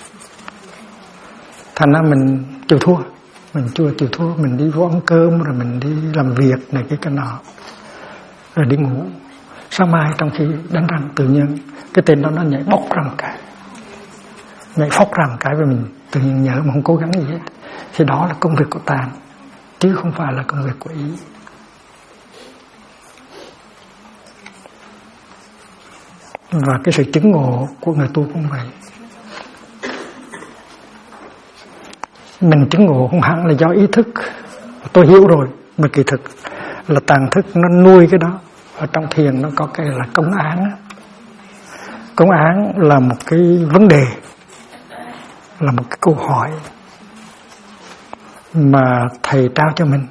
Thành ra mình chịu thua, mình đi vô ăn cơm, rồi mình đi làm việc này cái nọ, rồi đi ngủ. Sáng mai trong khi đánh răng, tự nhiên cái tên đó nó nhảy bốc ra một cái, nhảy phóc ra một cái, và mình tự nhiên nhớ mà không cố gắng gì hết. Thì đó là công việc của tàng, chứ không phải là công việc của ý. Và cái sự chứng ngộ của người tu cũng vậy. Mình chứng ngộ không hẳn là do ý thức, tôi hiểu rồi, mà kỳ thực là tàng thức nó nuôi cái đó. Ở trong thiền nó có cái là công án. Công án là một cái vấn đề, là một cái câu hỏi mà thầy trao cho mình,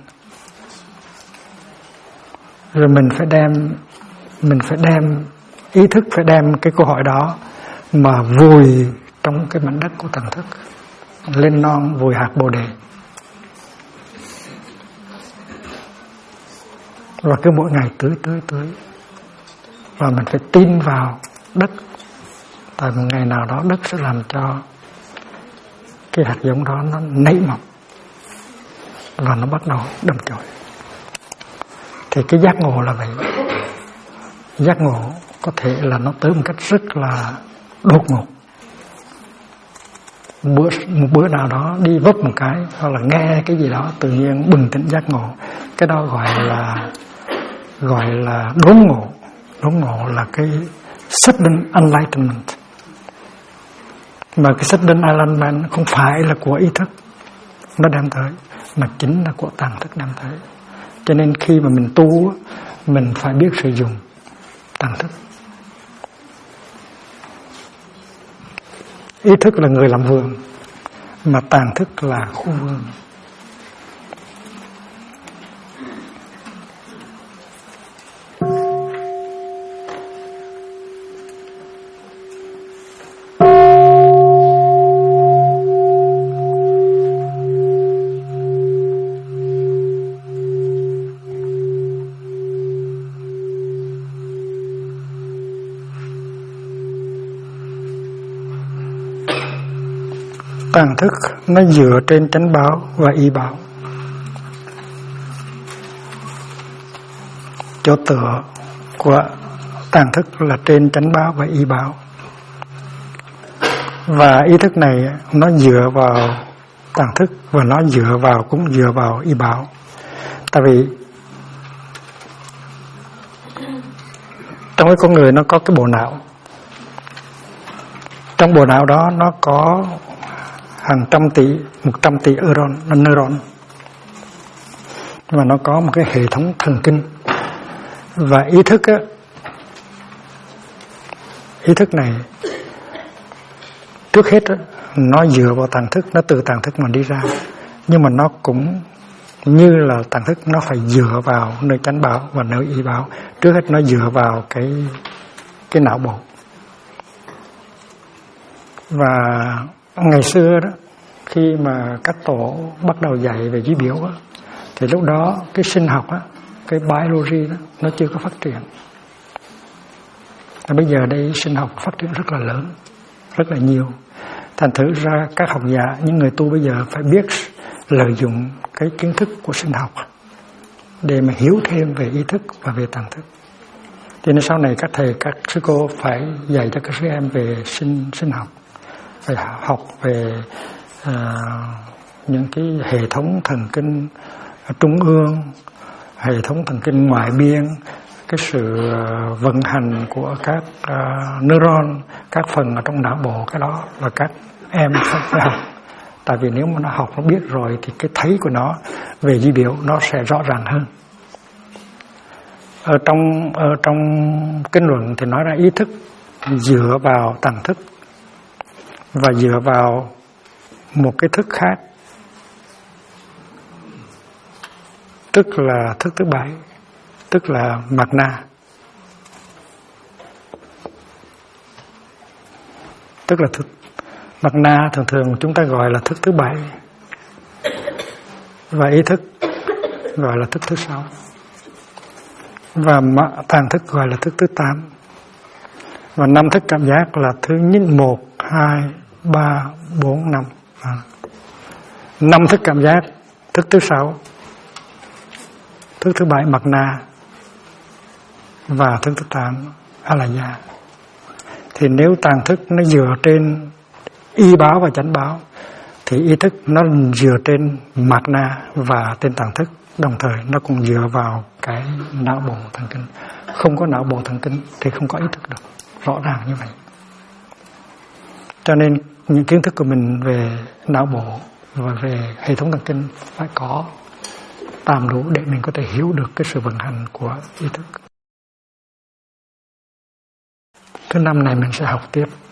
rồi mình phải đem ý thức, phải đem cái câu hỏi đó mà vùi trong cái mảnh đất của tàng thức, lên non vùi hạt bồ đề. Và cứ mỗi ngày tưới, và mình phải tin vào đất, tại một ngày nào đó đất sẽ làm cho cái hạt giống đó nó nảy mầm và nó bắt đầu đâm chồi. Thì cái giác ngộ là vậy. Giác ngộ có thể là nó tới một cách rất là đột ngột. Một bữa nào đó đi vấp một cái, hoặc là nghe cái gì đó tự nhiên bừng tỉnh giác ngộ. Cái đó gọi là đốn ngộ. Đốn ngộ là cái sudden enlightenment. Mà cái sudden enlightenment không phải là của ý thức nó đem tới, mà chính là của tàng thức đem tới. Cho nên khi mà mình tu, mình phải biết sử dụng tàng thức. Ý thức là người làm vườn, mà tàng thức là khu vườn. Tàng thức nó dựa trên chánh báo và y báo. Chỗ tựa của tàng thức là trên chánh báo và y báo. Và ý thức này nó dựa vào tàng thức và nó cũng dựa vào y báo. Tại vì trong cái con người nó có cái bộ não. Trong bộ não đó nó có hàng trăm tỷ, 100 tỷ neuron. Và nó có một cái hệ thống thần kinh. Và ý thức này trước hết nó dựa vào tàng thức, nó từ tàng thức mà đi ra. Nhưng mà nó cũng như là tàng thức, nó phải dựa vào nơi chánh báo và nơi y báo. Trước hết nó dựa vào cái não bộ. Và ngày xưa đó, khi mà các tổ bắt đầu dạy về duy biểu đó, thì lúc đó cái sinh học đó, cái biology đó, nó chưa có phát triển. Và bây giờ đây sinh học phát triển rất là lớn, rất là nhiều. Thành thử ra các học giả, những người tu bây giờ phải biết lợi dụng cái kiến thức của sinh học để mà hiểu thêm về ý thức và về tàng thức. Cho nên sau này các thầy, các sư cô phải dạy cho các sư em về sinh học, phải học về những cái hệ thống thần kinh trung ương, hệ thống thần kinh ngoại biên, cái sự vận hành của các neuron, các phần ở trong não bộ. Cái đó là các em phải học. Tại vì nếu mà nó học, nó biết rồi thì cái thấy của nó về duy biểu nó sẽ rõ ràng hơn. Ở trong kinh luận thì nói ra ý thức dựa vào tàng thức và dựa vào một cái thức khác, tức là thức thứ bảy, tức là mạt na. Tức là thức mạt na thường chúng ta gọi là thức thứ bảy, và ý thức gọi là thức thứ sáu, và tàng thức gọi là thức thứ 8, và năm thức cảm giác là thứ 1, 2, 3, 4, 5. 5 thức cảm giác, thức thứ 6, thức thứ 7 mạt na, và thức thứ 8 alaya. Thì nếu tàng thức nó dựa trên y báo và chánh báo, thì ý thức nó dựa trên mạt na và trên tàng thức, đồng thời nó cũng dựa vào cái não bộ thần kinh. Không có não bộ thần kinh thì không có ý thức được, rõ ràng như vậy. Cho nên những kiến thức của mình về não bộ và về hệ thống thần kinh phải có tạm đủ để mình có thể hiểu được cái sự vận hành của ý thức. Thứ năm này mình sẽ học tiếp